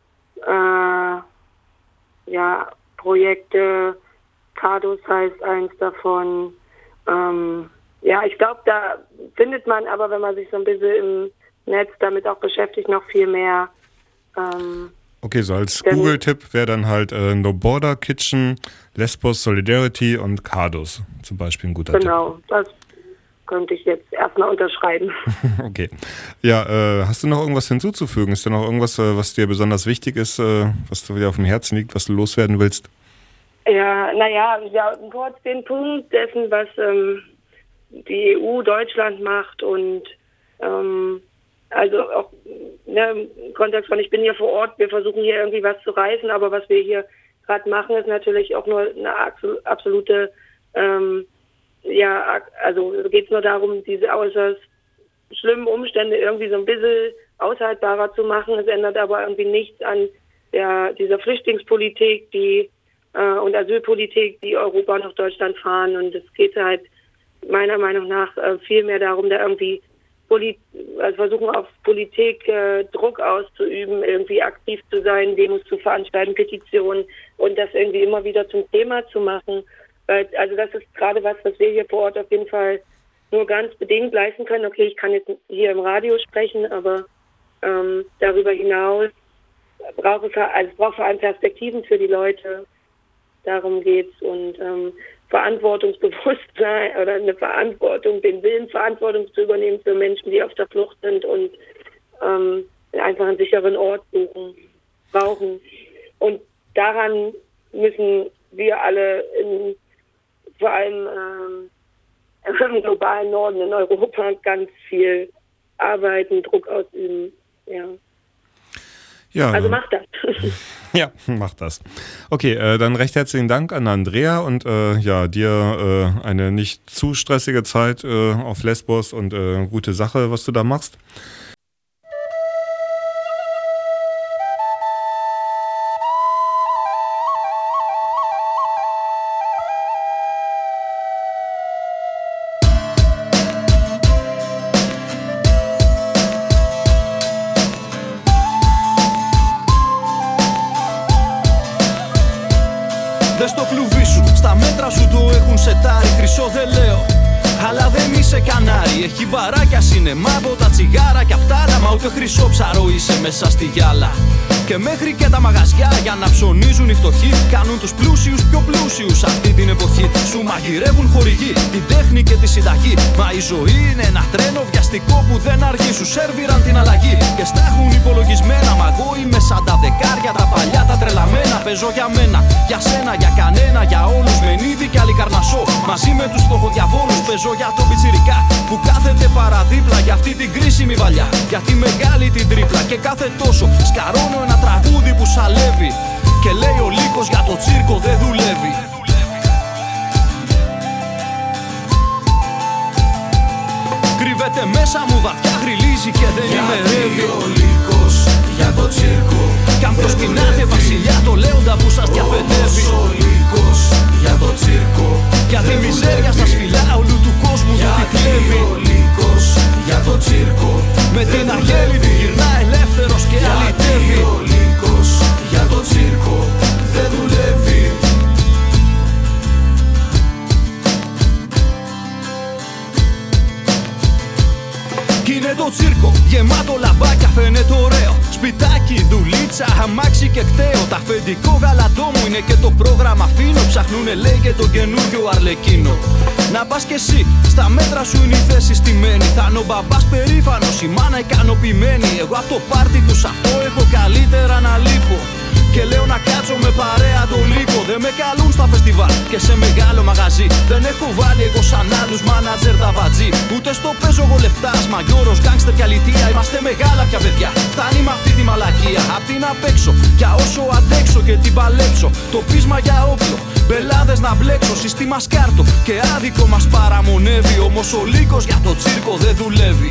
äh, ja, Projekte. Cardos heißt eins davon. Ähm, ja, ich glaube, da findet man aber, wenn man sich so ein bisschen im Netz damit auch beschäftigt, noch viel mehr. Ähm, okay, so als Google-Tipp wäre dann halt äh, No Border Kitchen, Lesbos Solidarity und Cardos zum Beispiel ein guter genau, Tipp. Genau, das könnte ich jetzt erstmal unterschreiben. Okay. Ja, äh, hast du noch irgendwas hinzuzufügen? Ist da noch irgendwas, äh, was dir besonders wichtig ist, äh, was dir auf dem Herzen liegt, was du loswerden willst? Ja, naja, ja, kurz den Punkt dessen, was ähm, die E U Deutschland macht und ähm, also auch ne, im Kontext von, ich bin hier vor Ort, wir versuchen hier irgendwie was zu reißen, aber was wir hier gerade machen, ist natürlich auch nur eine absolute ähm, ja, also geht es nur darum, diese äußerst schlimmen Umstände irgendwie so ein bisschen aushaltbarer zu machen. Es ändert aber irgendwie nichts an der, dieser Flüchtlingspolitik die äh, und Asylpolitik, die Europa nach Deutschland fahren. Und es geht halt meiner Meinung nach äh, viel mehr darum, da irgendwie Polit also versuchen auf Politik äh, Druck auszuüben, irgendwie aktiv zu sein, Demos zu veranstalten, Petitionen und das irgendwie immer wieder zum Thema zu machen. Also das ist gerade was, was wir hier vor Ort auf jeden Fall nur ganz bedingt leisten können. Okay, ich kann jetzt hier im Radio sprechen, aber ähm, darüber hinaus braucht es, also es braucht vor allem Perspektiven für die Leute. Darum geht's und ähm, Verantwortungsbewusstsein oder eine Verantwortung, den Willen, Verantwortung zu übernehmen für Menschen, die auf der Flucht sind und ähm, einfach einen sicheren Ort suchen, brauchen. Und daran müssen wir alle in vor allem ähm, im globalen Norden in Europa ganz viel arbeiten, Druck ausüben. Ja. Ja, also mach das. Ja, mach das. Okay, äh, dann recht herzlichen Dank an Andrea und äh, ja, dir äh, eine nicht zu stressige Zeit äh, auf Lesbos und äh, gute Sache, was du da machst. Δες το κλουβί σου, στα μέτρα σου το έχουν σετάρει. Χρυσό δεν λέω, αλλά δεν είσαι κανάρι. Έχει μπαράκια, σινεμά, τα τσιγάρα κι απ' τ' άλλα. Μα ούτε χρυσό ψαρό είσαι μέσα στη γυάλα. Και μέχρι και τα μαγαζιά για να ψωνίζουν οι φτωχοί κάνουν τους πλούσιους πιο πλούσιους αυτή την εποχή. Σου μαγειρεύουν χορηγοί, την τέχνη και τη συνταγή. Μα η ζωή είναι ένα τρένο βιαστικό που δεν αργεί. Σου σέρβιραν την αλλαγή και στα έχουν υπολογισμένα. Μα εγώ είμαι σαν τα δεκάρια, τα παλιά, τα τρελαμένα. Παίζω για μένα, για σένα, για κανένα, για όλους. Μενίδη κι άλλη καρνασό. Μαζί με τους φτωχοδιαβόλους παίζω για τον πιτσιρικά που κάθεται παραδίπλα για αυτή την κρίσιμη βαλιά. Για τη μεγάλη την τρίπλα και κάθε τόσο σκαρώνω ένα τραγούδι που σαλεύει. Και λέει ο λύκος για το τσίρκο δεν δουλεύει. Κρύβεται μέσα μου βαθιά, γριλίζει και δεν ημερεύει. Ο λύκος για το τσίρκο Κι αν προσκυνάτε βασιλιά το λέοντα που σας διαφετεύει. Ο λύκος για το τσίρκο Για τη μιζέρια σας φυλά όλου του κόσμου του τη κλέβει. Ο λύκος για το τσίρκο με την αγέλη του γυρνά ελεύθερος και αλητεύει. Ο λύκος για το τσίρκο δεν δουλεύει. Κι είναι το τσίρκο γεμάτο λαμπάκια, φαίνεται ωραίο. Σπιτάκι, δουλίτσα, αμάξι και κταίο. Τα αφεντικό γαλατό μου είναι και το πρόγραμμα φίνο. Ψαχνούνε λέει και τον καινούριο Αρλεκίνο. Να πας κι εσύ, στα μέτρα σου είναι η θέση στημένη. Θα είναι ο μπαμπάς περήφανος, η μάνα ικανοποιημένη. Εγώ απ' το πάρτι τους αυτό έχω καλύτερα να λείπω. Και λέω να κάτσω με παρέα το λύκο. Δεν με καλούν στα φεστιβάλ και σε μεγάλο μαγαζί. Δεν έχω βάλει εγώ σαν άλλους μάνατζερ τα βατζή. Ούτε στο παίζω εγώ λεφτάς, μαγιόρος, γκάγκστερ και αλητεία. Είμαστε μεγάλα πια παιδιά, φτάνει με αυτή τη μαλακία. Απ' την απ' έξω, για όσο αντέξω και την παλέψω. Το πείσμα για όπλο, μπελάδες να να μπλέξω, σύστημα σκάρτο και άδικο μας παραμονεύει. Όμως ο λύκος για το τσίρκο δεν δουλεύει.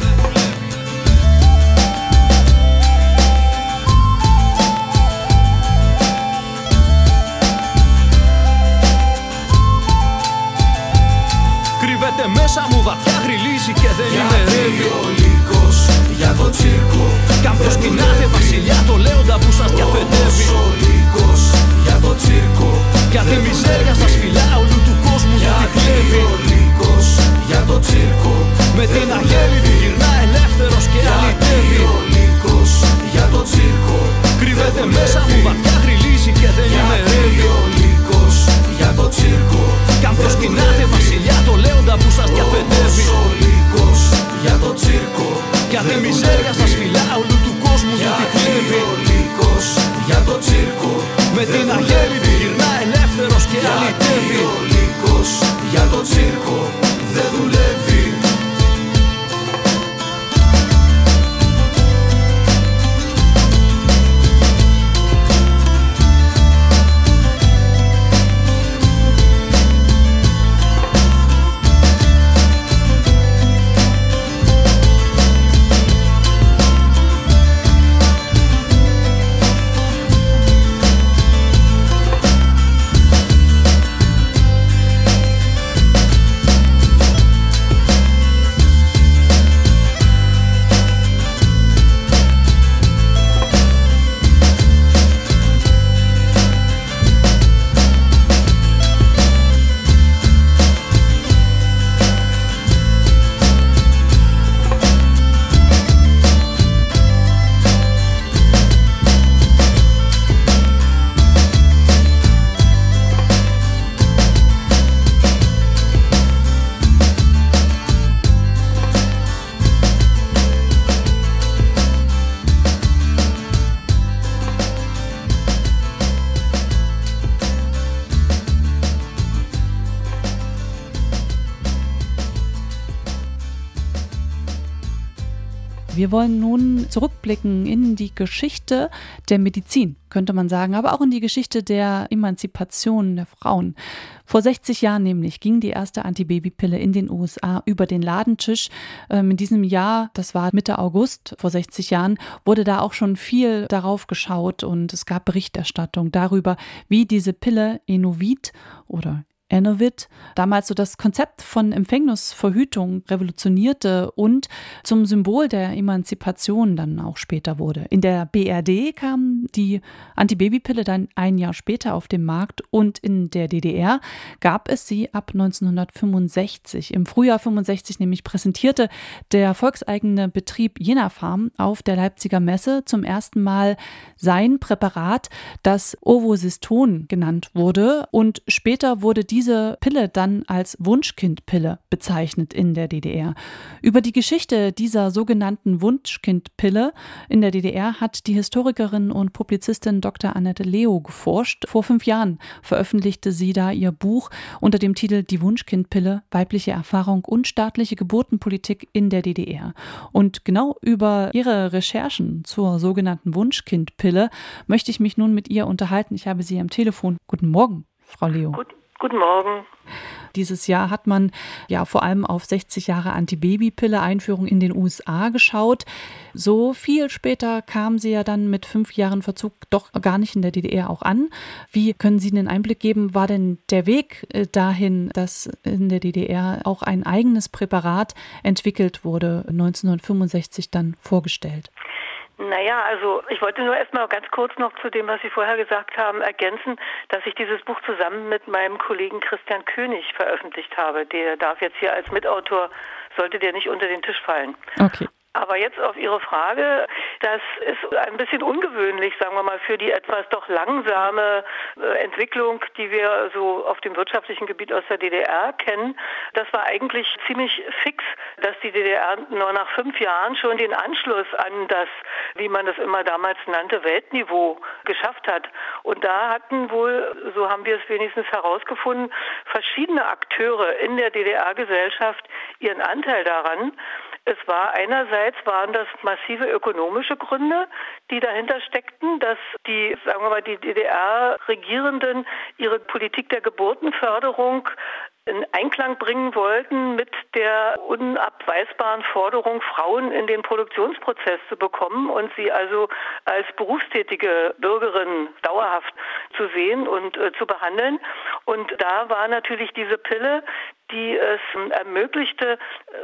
Κρύβεται μέσα μου βαθιά γριλίζει και δεν ημερεύει. Ο λύκος για το τσίρκο κάποιος κοινάται βασιλιά το λέοντα που σας διαφετεύει. Ο λύκος για το τσίρκο για τη μιζέρια σας φυλά όλου του κόσμου του τη κλέβει. Ο λύκος για το τσίρκο με την αγέλη γυρνά ελεύθερος και αλητεύει. Ο λύκος για το τσίρκο κρύβεται μέσα μου βαθιά γριλίζει και δεν ημερεύει. Ο λύκος για το τσίρκο κάποιος κοινάται βασιλιά το λέοντα που σας διαφετεύει. Ο λύκος για το τσίρκο για τη μιζέρια σας φυλά όλου του κόσμου του τη κλέβει. Ο λύκος για το τσίρκο με την αγέλη γυρνά ελεύθερος και αλητεύει. Ο λύκος για το τσίρκο δεν δουλεύει. Wir wollen nun zurückblicken in die Geschichte der Medizin, könnte man sagen, aber auch in die Geschichte der Emanzipation der Frauen. Vor sechzig Jahren nämlich ging die erste Antibabypille in den U S A über den Ladentisch. Ähm, in diesem Jahr, das war Mitte August vor sechzig Jahren, wurde da auch schon viel darauf geschaut und es gab Berichterstattung darüber, wie diese Pille Enovid oder Enovid damals so das Konzept von Empfängnisverhütung revolutionierte und zum Symbol der Emanzipation dann auch später wurde. In der B R D kam die Antibabypille dann ein Jahr später auf den Markt und in der D D R gab es sie ab neunzehnhundertfünfundsechzig. Im Frühjahr fünfundsechzig nämlich präsentierte der volkseigene Betrieb Jena Farm auf der Leipziger Messe zum ersten Mal sein Präparat, das Ovosiston genannt wurde, und später wurde diese Diese Pille dann als Wunschkindpille bezeichnet in der D D R. Über die Geschichte dieser sogenannten Wunschkindpille in der D D R hat die Historikerin und Publizistin Doktor Annette Leo geforscht. Vor fünf Jahren veröffentlichte sie da ihr Buch unter dem Titel Die Wunschkindpille, weibliche Erfahrung und staatliche Geburtenpolitik in der D D R. Und genau über ihre Recherchen zur sogenannten Wunschkindpille möchte ich mich nun mit ihr unterhalten. Ich habe sie am Telefon. Guten Morgen, Frau Leo. Gut. Guten Morgen. Dieses Jahr hat man ja vor allem auf sechzig Jahre Antibabypille-Einführung in den U S A geschaut. So viel später kam sie ja dann mit fünf Jahren Verzug doch gar nicht in der D D R auch an. Wie können Sie einen Einblick geben, war denn der Weg dahin, dass in der D D R auch ein eigenes Präparat entwickelt wurde, neunzehnhundertfünfundsechzig dann vorgestellt? Naja, also ich wollte nur erstmal ganz kurz noch zu dem, was Sie vorher gesagt haben, ergänzen, dass ich dieses Buch zusammen mit meinem Kollegen Christian König veröffentlicht habe. Der darf jetzt hier als Mitautor, sollte der nicht unter den Tisch fallen. Okay. Aber jetzt auf Ihre Frage, das ist ein bisschen ungewöhnlich, sagen wir mal, für die etwas doch langsame äh, Entwicklung, die wir so auf dem wirtschaftlichen Gebiet aus der D D R kennen. Das war eigentlich ziemlich fix, dass die D D R nur nach fünf Jahren schon den Anschluss an das, wie man das immer damals nannte, Weltniveau geschafft hat. Und da hatten wohl, so haben wir es wenigstens herausgefunden, verschiedene Akteure in der D D R-Gesellschaft ihren Anteil daran. Es war einerseits waren das massive ökonomische Gründe, die dahinter steckten, dass die, sagen wir mal, die D D R-Regierenden ihre Politik der Geburtenförderung in Einklang bringen wollten mit der unabweisbaren Forderung, Frauen in den Produktionsprozess zu bekommen und sie also als berufstätige Bürgerinnen dauerhaft zu sehen und äh, zu behandeln. Und da war natürlich diese Pille, die es ermöglichte,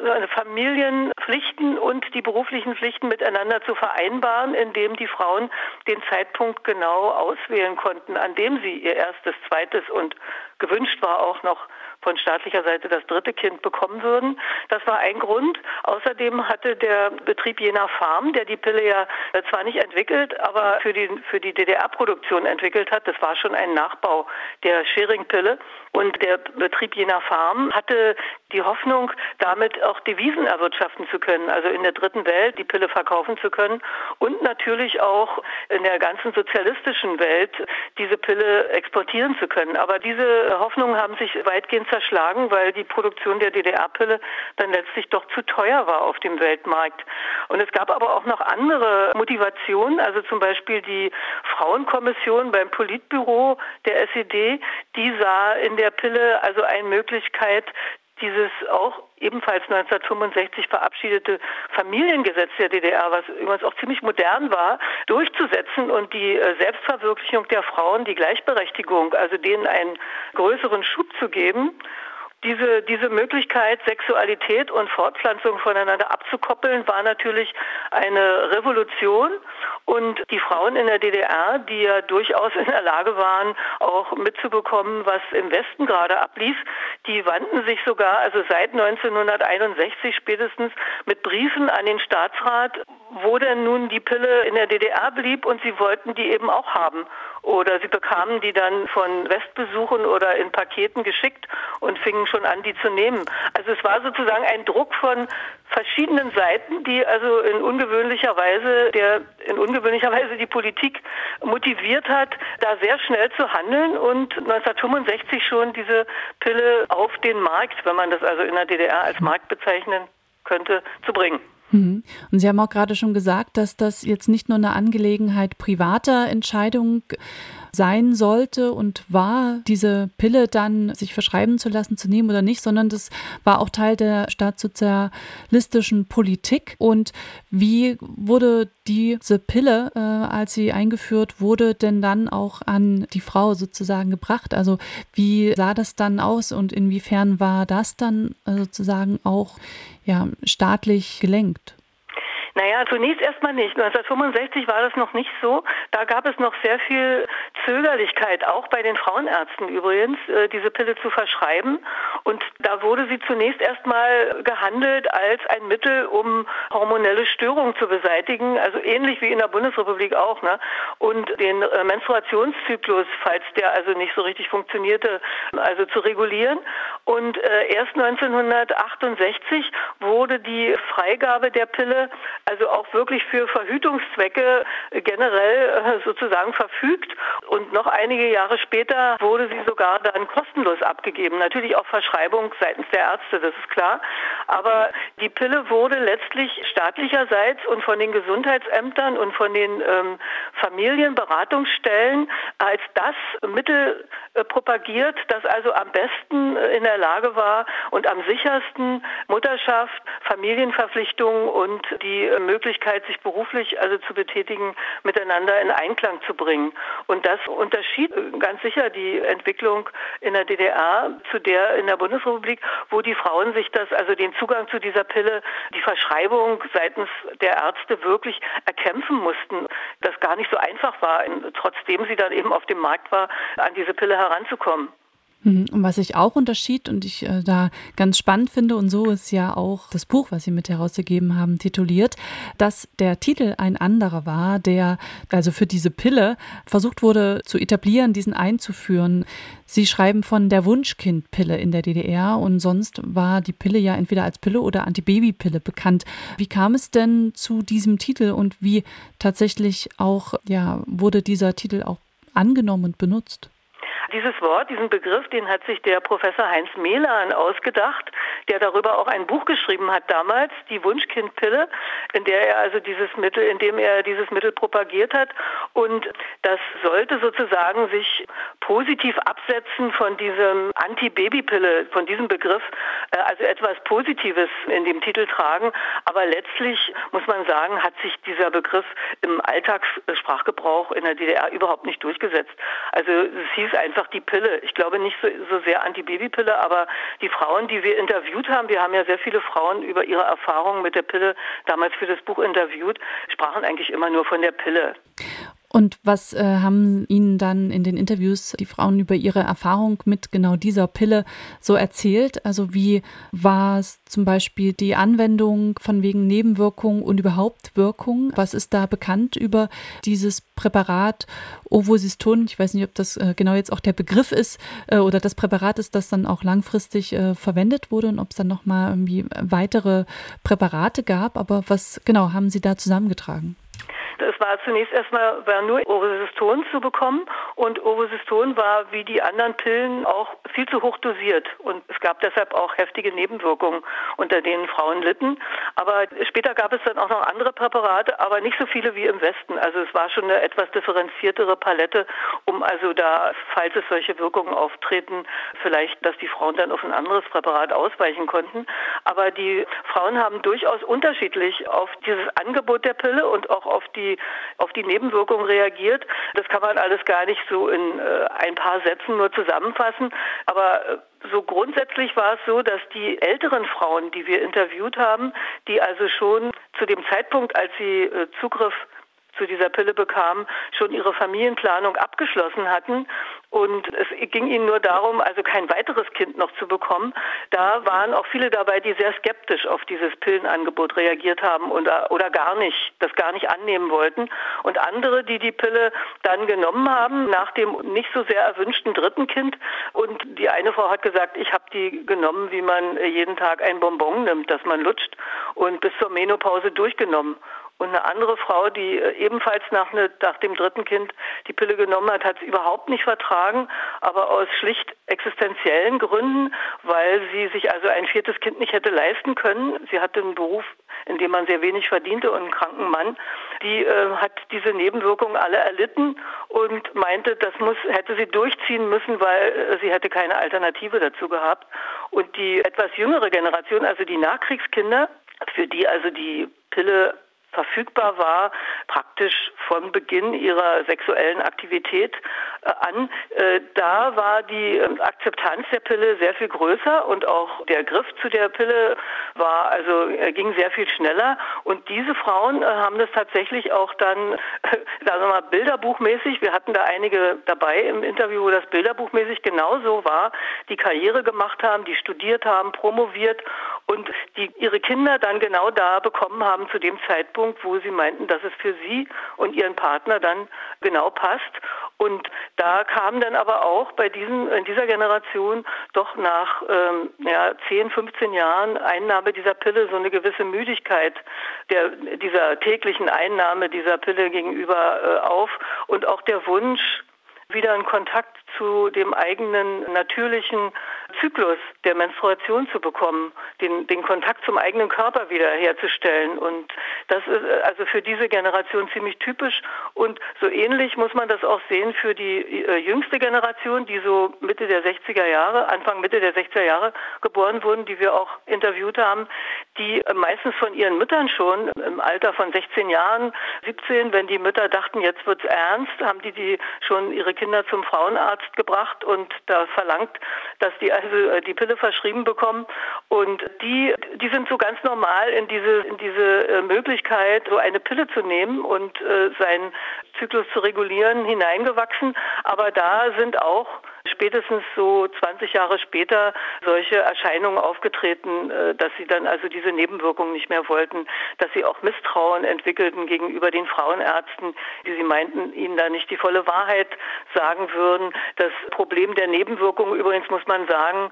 Familienpflichten und die beruflichen Pflichten miteinander zu vereinbaren, indem die Frauen den Zeitpunkt genau auswählen konnten, an dem sie ihr erstes, zweites und gewünscht war auch noch von staatlicher Seite das dritte Kind bekommen würden. Das war ein Grund. Außerdem hatte der Betrieb Jena Farm, der die Pille ja zwar nicht entwickelt, aber für die, für die D D R-Produktion entwickelt hat, das war schon ein Nachbau der Schering-Pille. Und der Betrieb Jena Farm hatte die Hoffnung, damit auch Devisen erwirtschaften zu können, also in der dritten Welt die Pille verkaufen zu können und natürlich auch in der ganzen sozialistischen Welt diese Pille exportieren zu können. Aber diese Hoffnungen haben sich weitgehend zerschlagen, weil die Produktion der D D R-Pille dann letztlich doch zu teuer war auf dem Weltmarkt. Und es gab aber auch noch andere Motivationen, also zum Beispiel die Frauenkommission beim Politbüro der S E D, die sah in der Pille also eine Möglichkeit, dieses auch ebenfalls neunzehnhundertfünfundsechzig verabschiedete Familiengesetz der D D R, was übrigens auch ziemlich modern war, durchzusetzen und die Selbstverwirklichung der Frauen, die Gleichberechtigung, also denen einen größeren Schub zu geben. Diese, diese Möglichkeit, Sexualität und Fortpflanzung voneinander abzukoppeln, war natürlich eine Revolution. Und die Frauen in der D D R, die ja durchaus in der Lage waren, auch mitzubekommen, was im Westen gerade ablief, die wandten sich sogar, also seit neunzehnhunderteinundsechzig spätestens, mit Briefen an den Staatsrat, wo denn nun die Pille in der D D R blieb, und sie wollten die eben auch haben. Oder sie bekamen die dann von Westbesuchen oder in Paketen geschickt und fingen schon an, die zu nehmen. Also es war sozusagen ein Druck von verschiedenen Seiten, die also in ungewöhnlicher Weise, der in ungewöhnlicher Weise die Politik motiviert hat, da sehr schnell zu handeln und neunzehnhundertfünfundsechzig schon diese Pille auf den Markt, wenn man das also in der D D R als Markt bezeichnen könnte, zu bringen. Und Sie haben auch gerade schon gesagt, dass das jetzt nicht nur eine Angelegenheit privater Entscheidung sein sollte und war, diese Pille dann sich verschreiben zu lassen, zu nehmen oder nicht, sondern das war auch Teil der staatssozialistischen Politik. Und wie wurde diese Pille, äh, als sie eingeführt wurde, denn dann auch an die Frau sozusagen gebracht? Also wie sah das dann aus und inwiefern war das dann sozusagen auch ja, staatlich gelenkt? Naja, zunächst erstmal nicht. neunzehnhundertfünfundsechzig war das noch nicht so. Da gab es noch sehr viel Zögerlichkeit, auch bei den Frauenärzten übrigens, diese Pille zu verschreiben. Und da wurde sie zunächst erstmal gehandelt als ein Mittel, um hormonelle Störungen zu beseitigen, also ähnlich wie in der Bundesrepublik auch, ne? Und den Menstruationszyklus, falls der also nicht so richtig funktionierte, also zu regulieren. Und äh, erst neunzehnhundertachtundsechzig wurde die Freigabe der Pille also auch wirklich für Verhütungszwecke generell sozusagen verfügt. Und noch einige Jahre später wurde sie sogar dann kostenlos abgegeben. Natürlich auf Verschreibung seitens der Ärzte, das ist klar. Aber die Pille wurde letztlich staatlicherseits und von den Gesundheitsämtern und von den ähm, Familienberatungsstellen als das Mittel äh, propagiert, das also am besten in der Lage war und am sichersten Mutterschaft, Familienverpflichtungen und die äh, Möglichkeit, sich beruflich also zu betätigen, miteinander in Einklang zu bringen. Und das unterschied ganz sicher die Entwicklung in der D D R zu der in der Bundesrepublik, wo die Frauen sich das, also den Zugang zu dieser Pille, die Verschreibung seitens der Ärzte wirklich erkämpfen mussten, das gar nicht so einfach war, trotzdem sie dann eben auf dem Markt war, an diese Pille heranzukommen. Und was ich auch unterschied und ich äh, da ganz spannend finde, und so ist ja auch das Buch, was Sie mit herausgegeben haben, tituliert, dass der Titel ein anderer war, der also für diese Pille versucht wurde zu etablieren, diesen einzuführen. Sie schreiben von der Wunschkindpille in der D D R und sonst war die Pille ja entweder als Pille oder Antibabypille bekannt. Wie kam es denn zu diesem Titel und wie tatsächlich auch, ja, wurde dieser Titel auch angenommen und benutzt? Dieses Wort, diesen Begriff, den hat sich der Professor Heinz Mehlan ausgedacht, der darüber auch ein Buch geschrieben hat damals, die Wunschkindpille, in der er also dieses Mittel, in dem er dieses Mittel propagiert hat. Und das sollte sozusagen sich positiv absetzen von diesem Anti-Baby-Pille, von diesem Begriff, also etwas Positives in dem Titel tragen. Aber letztlich, muss man sagen, hat sich dieser Begriff im Alltagssprachgebrauch in der D D R überhaupt nicht durchgesetzt. Also es hieß einfach die Pille. Ich glaube nicht so, so sehr Anti-Baby-Pille, aber die Frauen, die wir interviewt haben, wir haben ja sehr viele Frauen über ihre Erfahrungen mit der Pille damals für das Buch interviewt, sprachen eigentlich immer nur von der Pille. Und was äh, haben Ihnen dann in den Interviews die Frauen über ihre Erfahrung mit genau dieser Pille so erzählt? Also wie war es zum Beispiel die Anwendung von wegen Nebenwirkungen und überhaupt Wirkung? Was ist da bekannt über dieses Präparat Ovosiston? Ich weiß nicht, ob das äh, genau jetzt auch der Begriff ist äh, oder das Präparat ist, das dann auch langfristig äh, verwendet wurde und ob es dann nochmal irgendwie weitere Präparate gab. Aber was genau haben Sie da zusammengetragen? Es war zunächst erstmal war nur Ovosiston zu bekommen und Ovosiston war wie die anderen Pillen auch viel zu hoch dosiert und es gab deshalb auch heftige Nebenwirkungen, unter denen Frauen litten. Aber später gab es dann auch noch andere Präparate, aber nicht so viele wie im Westen. Also es war schon eine etwas differenziertere Palette, um also da, falls es solche Wirkungen auftreten, vielleicht, dass die Frauen dann auf ein anderes Präparat ausweichen konnten. Aber die Frauen haben durchaus unterschiedlich auf dieses Angebot der Pille und auch auf die auf die Nebenwirkungen reagiert. Das kann man alles gar nicht so in äh, ein paar Sätzen nur zusammenfassen. Aber äh, so grundsätzlich war es so, dass die älteren Frauen, die wir interviewt haben, die also schon zu dem Zeitpunkt, als sie äh, Zugriff zu dieser Pille bekamen, schon ihre Familienplanung abgeschlossen hatten und es ging ihnen nur darum, also kein weiteres Kind noch zu bekommen. Da waren auch viele dabei, die sehr skeptisch auf dieses Pillenangebot reagiert haben oder, oder gar nicht, das gar nicht annehmen wollten. Und andere, die die Pille dann genommen haben, nach dem nicht so sehr erwünschten dritten Kind. Und die eine Frau hat gesagt, ich habe die genommen, wie man jeden Tag ein Bonbon nimmt, das man lutscht und bis zur Menopause durchgenommen. Und eine andere Frau, die ebenfalls nach, ne, nach dem dritten Kind die Pille genommen hat, hat es überhaupt nicht vertragen, aber aus schlicht existenziellen Gründen, weil sie sich also ein viertes Kind nicht hätte leisten können. Sie hatte einen Beruf, in dem man sehr wenig verdiente und einen kranken Mann. Die äh, hat diese Nebenwirkungen alle erlitten und meinte, das muss, hätte sie durchziehen müssen, weil äh, sie hätte keine Alternative dazu gehabt. Und die etwas jüngere Generation, also die Nachkriegskinder, für die also die Pille verfügbar war, praktisch von Beginn ihrer sexuellen Aktivität äh, an. Äh, da war die äh, Akzeptanz der Pille sehr viel größer und auch der Griff zu der Pille war, also äh, ging sehr viel schneller. Und diese Frauen äh, haben das tatsächlich auch dann, äh, sagen wir mal, bilderbuchmäßig, wir hatten da einige dabei im Interview, wo das bilderbuchmäßig genauso war, die Karriere gemacht haben, die studiert haben, promoviert und die ihre Kinder dann genau da bekommen haben zu dem Zeitpunkt, wo sie meinten, dass es für sie und ihren Partner dann genau passt. Und da kam dann aber auch bei diesen, in dieser Generation doch nach ähm, ja, zehn, fünfzehn Jahren Einnahme dieser Pille so eine gewisse Müdigkeit der, dieser täglichen Einnahme dieser Pille gegenüber äh, auf und auch der Wunsch, wieder einen Kontakt zu dem eigenen natürlichen Zyklus der Menstruation zu bekommen, den, den Kontakt zum eigenen Körper wieder herzustellen. Und das ist also für diese Generation ziemlich typisch. Und so ähnlich muss man das auch sehen für die äh, jüngste Generation, die so Mitte der sechziger Jahre, Anfang Mitte der sechziger Jahre geboren wurden, die wir auch interviewt haben, die äh, meistens von ihren Müttern schon im Alter von sechzehn Jahren, siebzehn, wenn die Mütter dachten, jetzt wird's ernst, haben die die schon ihre Kinder zum Frauenarzt gebracht und da verlangt, dass die also die Pille verschrieben bekommen. Und die, die sind so ganz normal in diese, in diese Möglichkeit, so eine Pille zu nehmen und äh, seinen Zyklus zu regulieren, hineingewachsen. Aber da sind auch spätestens so zwanzig Jahre später solche Erscheinungen aufgetreten, dass sie dann also diese Nebenwirkungen nicht mehr wollten, dass sie auch Misstrauen entwickelten gegenüber den Frauenärzten, die sie meinten, ihnen da nicht die volle Wahrheit sagen würden. Das Problem der Nebenwirkungen übrigens, muss man sagen,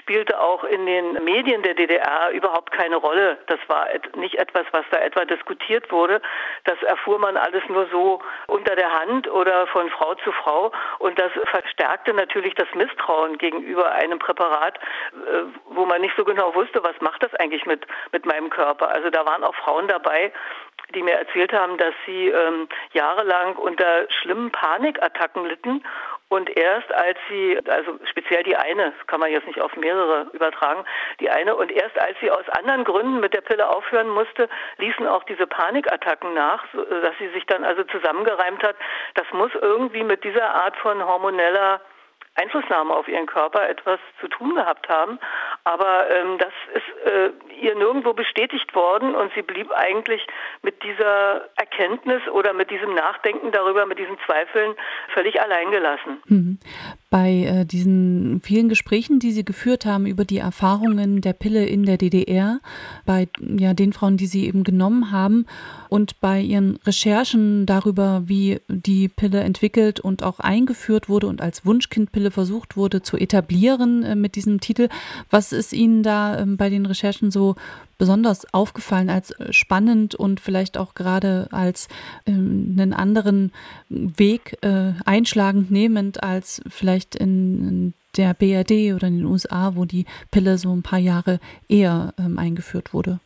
spielte auch in den Medien der D D R überhaupt keine Rolle. Das war nicht etwas, was da etwa diskutiert wurde. Das erfuhr man alles nur so unter der Hand oder von Frau zu Frau. Und das verstärkte natürlich das Misstrauen gegenüber einem Präparat, wo man nicht so genau wusste, was macht das eigentlich mit, mit meinem Körper. Also da waren auch Frauen dabei, die mir erzählt haben, dass sie ähm, jahrelang unter schlimmen Panikattacken litten. Und erst als sie, also speziell die eine, das kann man jetzt nicht auf mehrere übertragen, die eine, und erst als sie aus anderen Gründen mit der Pille aufhören musste, ließen auch diese Panikattacken nach, dass sie sich dann also zusammengereimt hat. Das muss irgendwie mit dieser Art von hormoneller Einflussnahme auf ihren Körper etwas zu tun gehabt haben. Aber ähm, das ist äh, ihr nirgendwo bestätigt worden und sie blieb eigentlich mit dieser Erkenntnis oder mit diesem Nachdenken darüber, mit diesen Zweifeln völlig alleingelassen. Mhm. Bei äh, diesen vielen Gesprächen, die Sie geführt haben über die Erfahrungen der Pille in der D D R, bei ja, den Frauen, die Sie eben genommen haben und bei Ihren Recherchen darüber, wie die Pille entwickelt und auch eingeführt wurde und als Wunschkindpille versucht wurde zu etablieren äh, mit diesem Titel. Was ist Ihnen da äh, bei den Recherchen so besonders aufgefallen als spannend und vielleicht auch gerade als ähm, einen anderen Weg äh, einschlagend nehmend als vielleicht in, in der B R D oder in den U S A, wo die Pille so ein paar Jahre eher ähm, eingeführt wurde?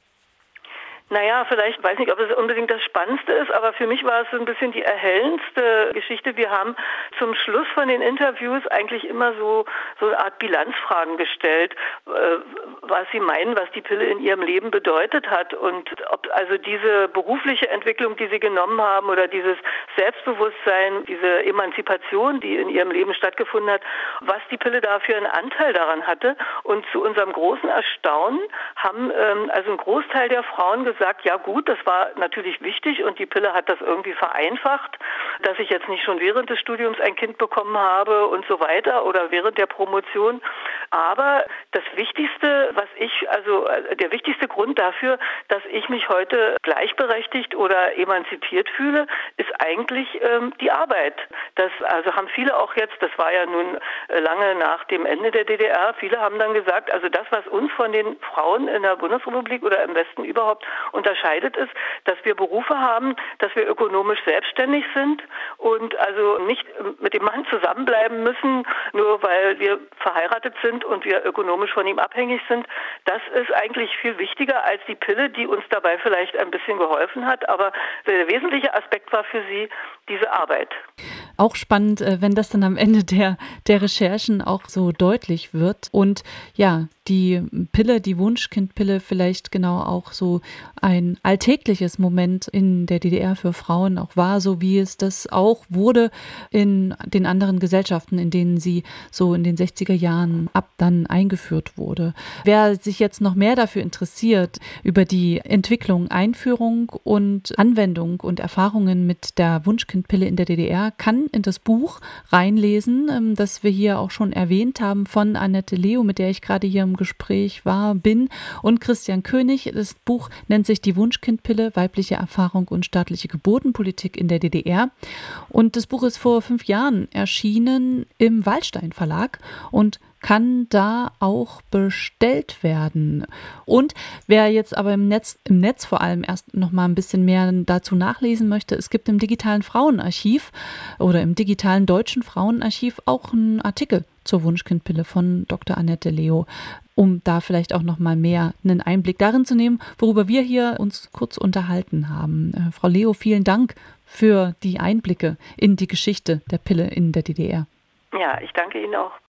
Naja, vielleicht, weiß nicht, ob es unbedingt das Spannendste ist, aber für mich war es so ein bisschen die erhellendste Geschichte. Wir haben zum Schluss von den Interviews eigentlich immer so, so eine Art Bilanzfragen gestellt, äh, was sie meinen, was die Pille in ihrem Leben bedeutet hat und ob also diese berufliche Entwicklung, die sie genommen haben oder dieses Selbstbewusstsein, diese Emanzipation, die in ihrem Leben stattgefunden hat, was die Pille da für einen Anteil daran hatte. Und zu unserem großen Erstaunen haben ähm, also ein Großteil der Frauen gesagt, sagt, ja gut, das war natürlich wichtig und die Pille hat das irgendwie vereinfacht, dass ich jetzt nicht schon während des Studiums ein Kind bekommen habe und so weiter oder während der Promotion. Aber das Wichtigste, was ich, also der wichtigste Grund dafür, dass ich mich heute gleichberechtigt oder emanzipiert fühle, ist eigentlich ähm, die Arbeit. Das also haben viele auch jetzt, das war ja nun lange nach dem Ende der D D R, viele haben dann gesagt, also das, was uns von den Frauen in der Bundesrepublik oder im Westen überhaupt unterscheidet, ist, dass wir Berufe haben, dass wir ökonomisch selbstständig sind und also nicht mit dem Mann zusammenbleiben müssen, nur weil wir verheiratet sind und wir ökonomisch von ihm abhängig sind. Das ist eigentlich viel wichtiger als die Pille, die uns dabei vielleicht ein bisschen geholfen hat, aber der wesentliche Aspekt war für sie diese Arbeit. Auch spannend, wenn das dann am Ende der, der Recherchen auch so deutlich wird und ja, die Pille, die Wunschkindpille vielleicht genau auch so ein alltägliches Moment in der D D R für Frauen auch war, so wie es das auch wurde in den anderen Gesellschaften, in denen sie so in den sechziger Jahren ab dann eingeführt wurde. Wer sich jetzt noch mehr dafür interessiert, über die Entwicklung, Einführung und Anwendung und Erfahrungen mit der Wunschkindpille in der D D R, kann in das Buch reinlesen, das wir hier auch schon erwähnt haben, von Annette Leo, mit der ich gerade hier im Gespräch war, bin, und Christian König. Das Buch nennt sich Die Wunschkindpille, weibliche Erfahrung und staatliche Geburtenpolitik in der D D R. Und das Buch ist vor fünf Jahren erschienen im Wallstein Verlag und kann da auch bestellt werden. Und wer jetzt aber im Netz, im Netz vor allem erst noch mal ein bisschen mehr dazu nachlesen möchte, es gibt im digitalen Frauenarchiv oder im digitalen deutschen Frauenarchiv auch einen Artikel zur Wunschkindpille von Doktor Annette Leo, um da vielleicht auch noch mal mehr einen Einblick darin zu nehmen, worüber wir hier uns kurz unterhalten haben. Äh, Frau Leo, vielen Dank für die Einblicke in die Geschichte der Pille in der D D R. Ja, ich danke Ihnen auch.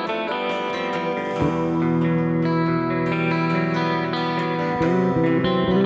Thank you.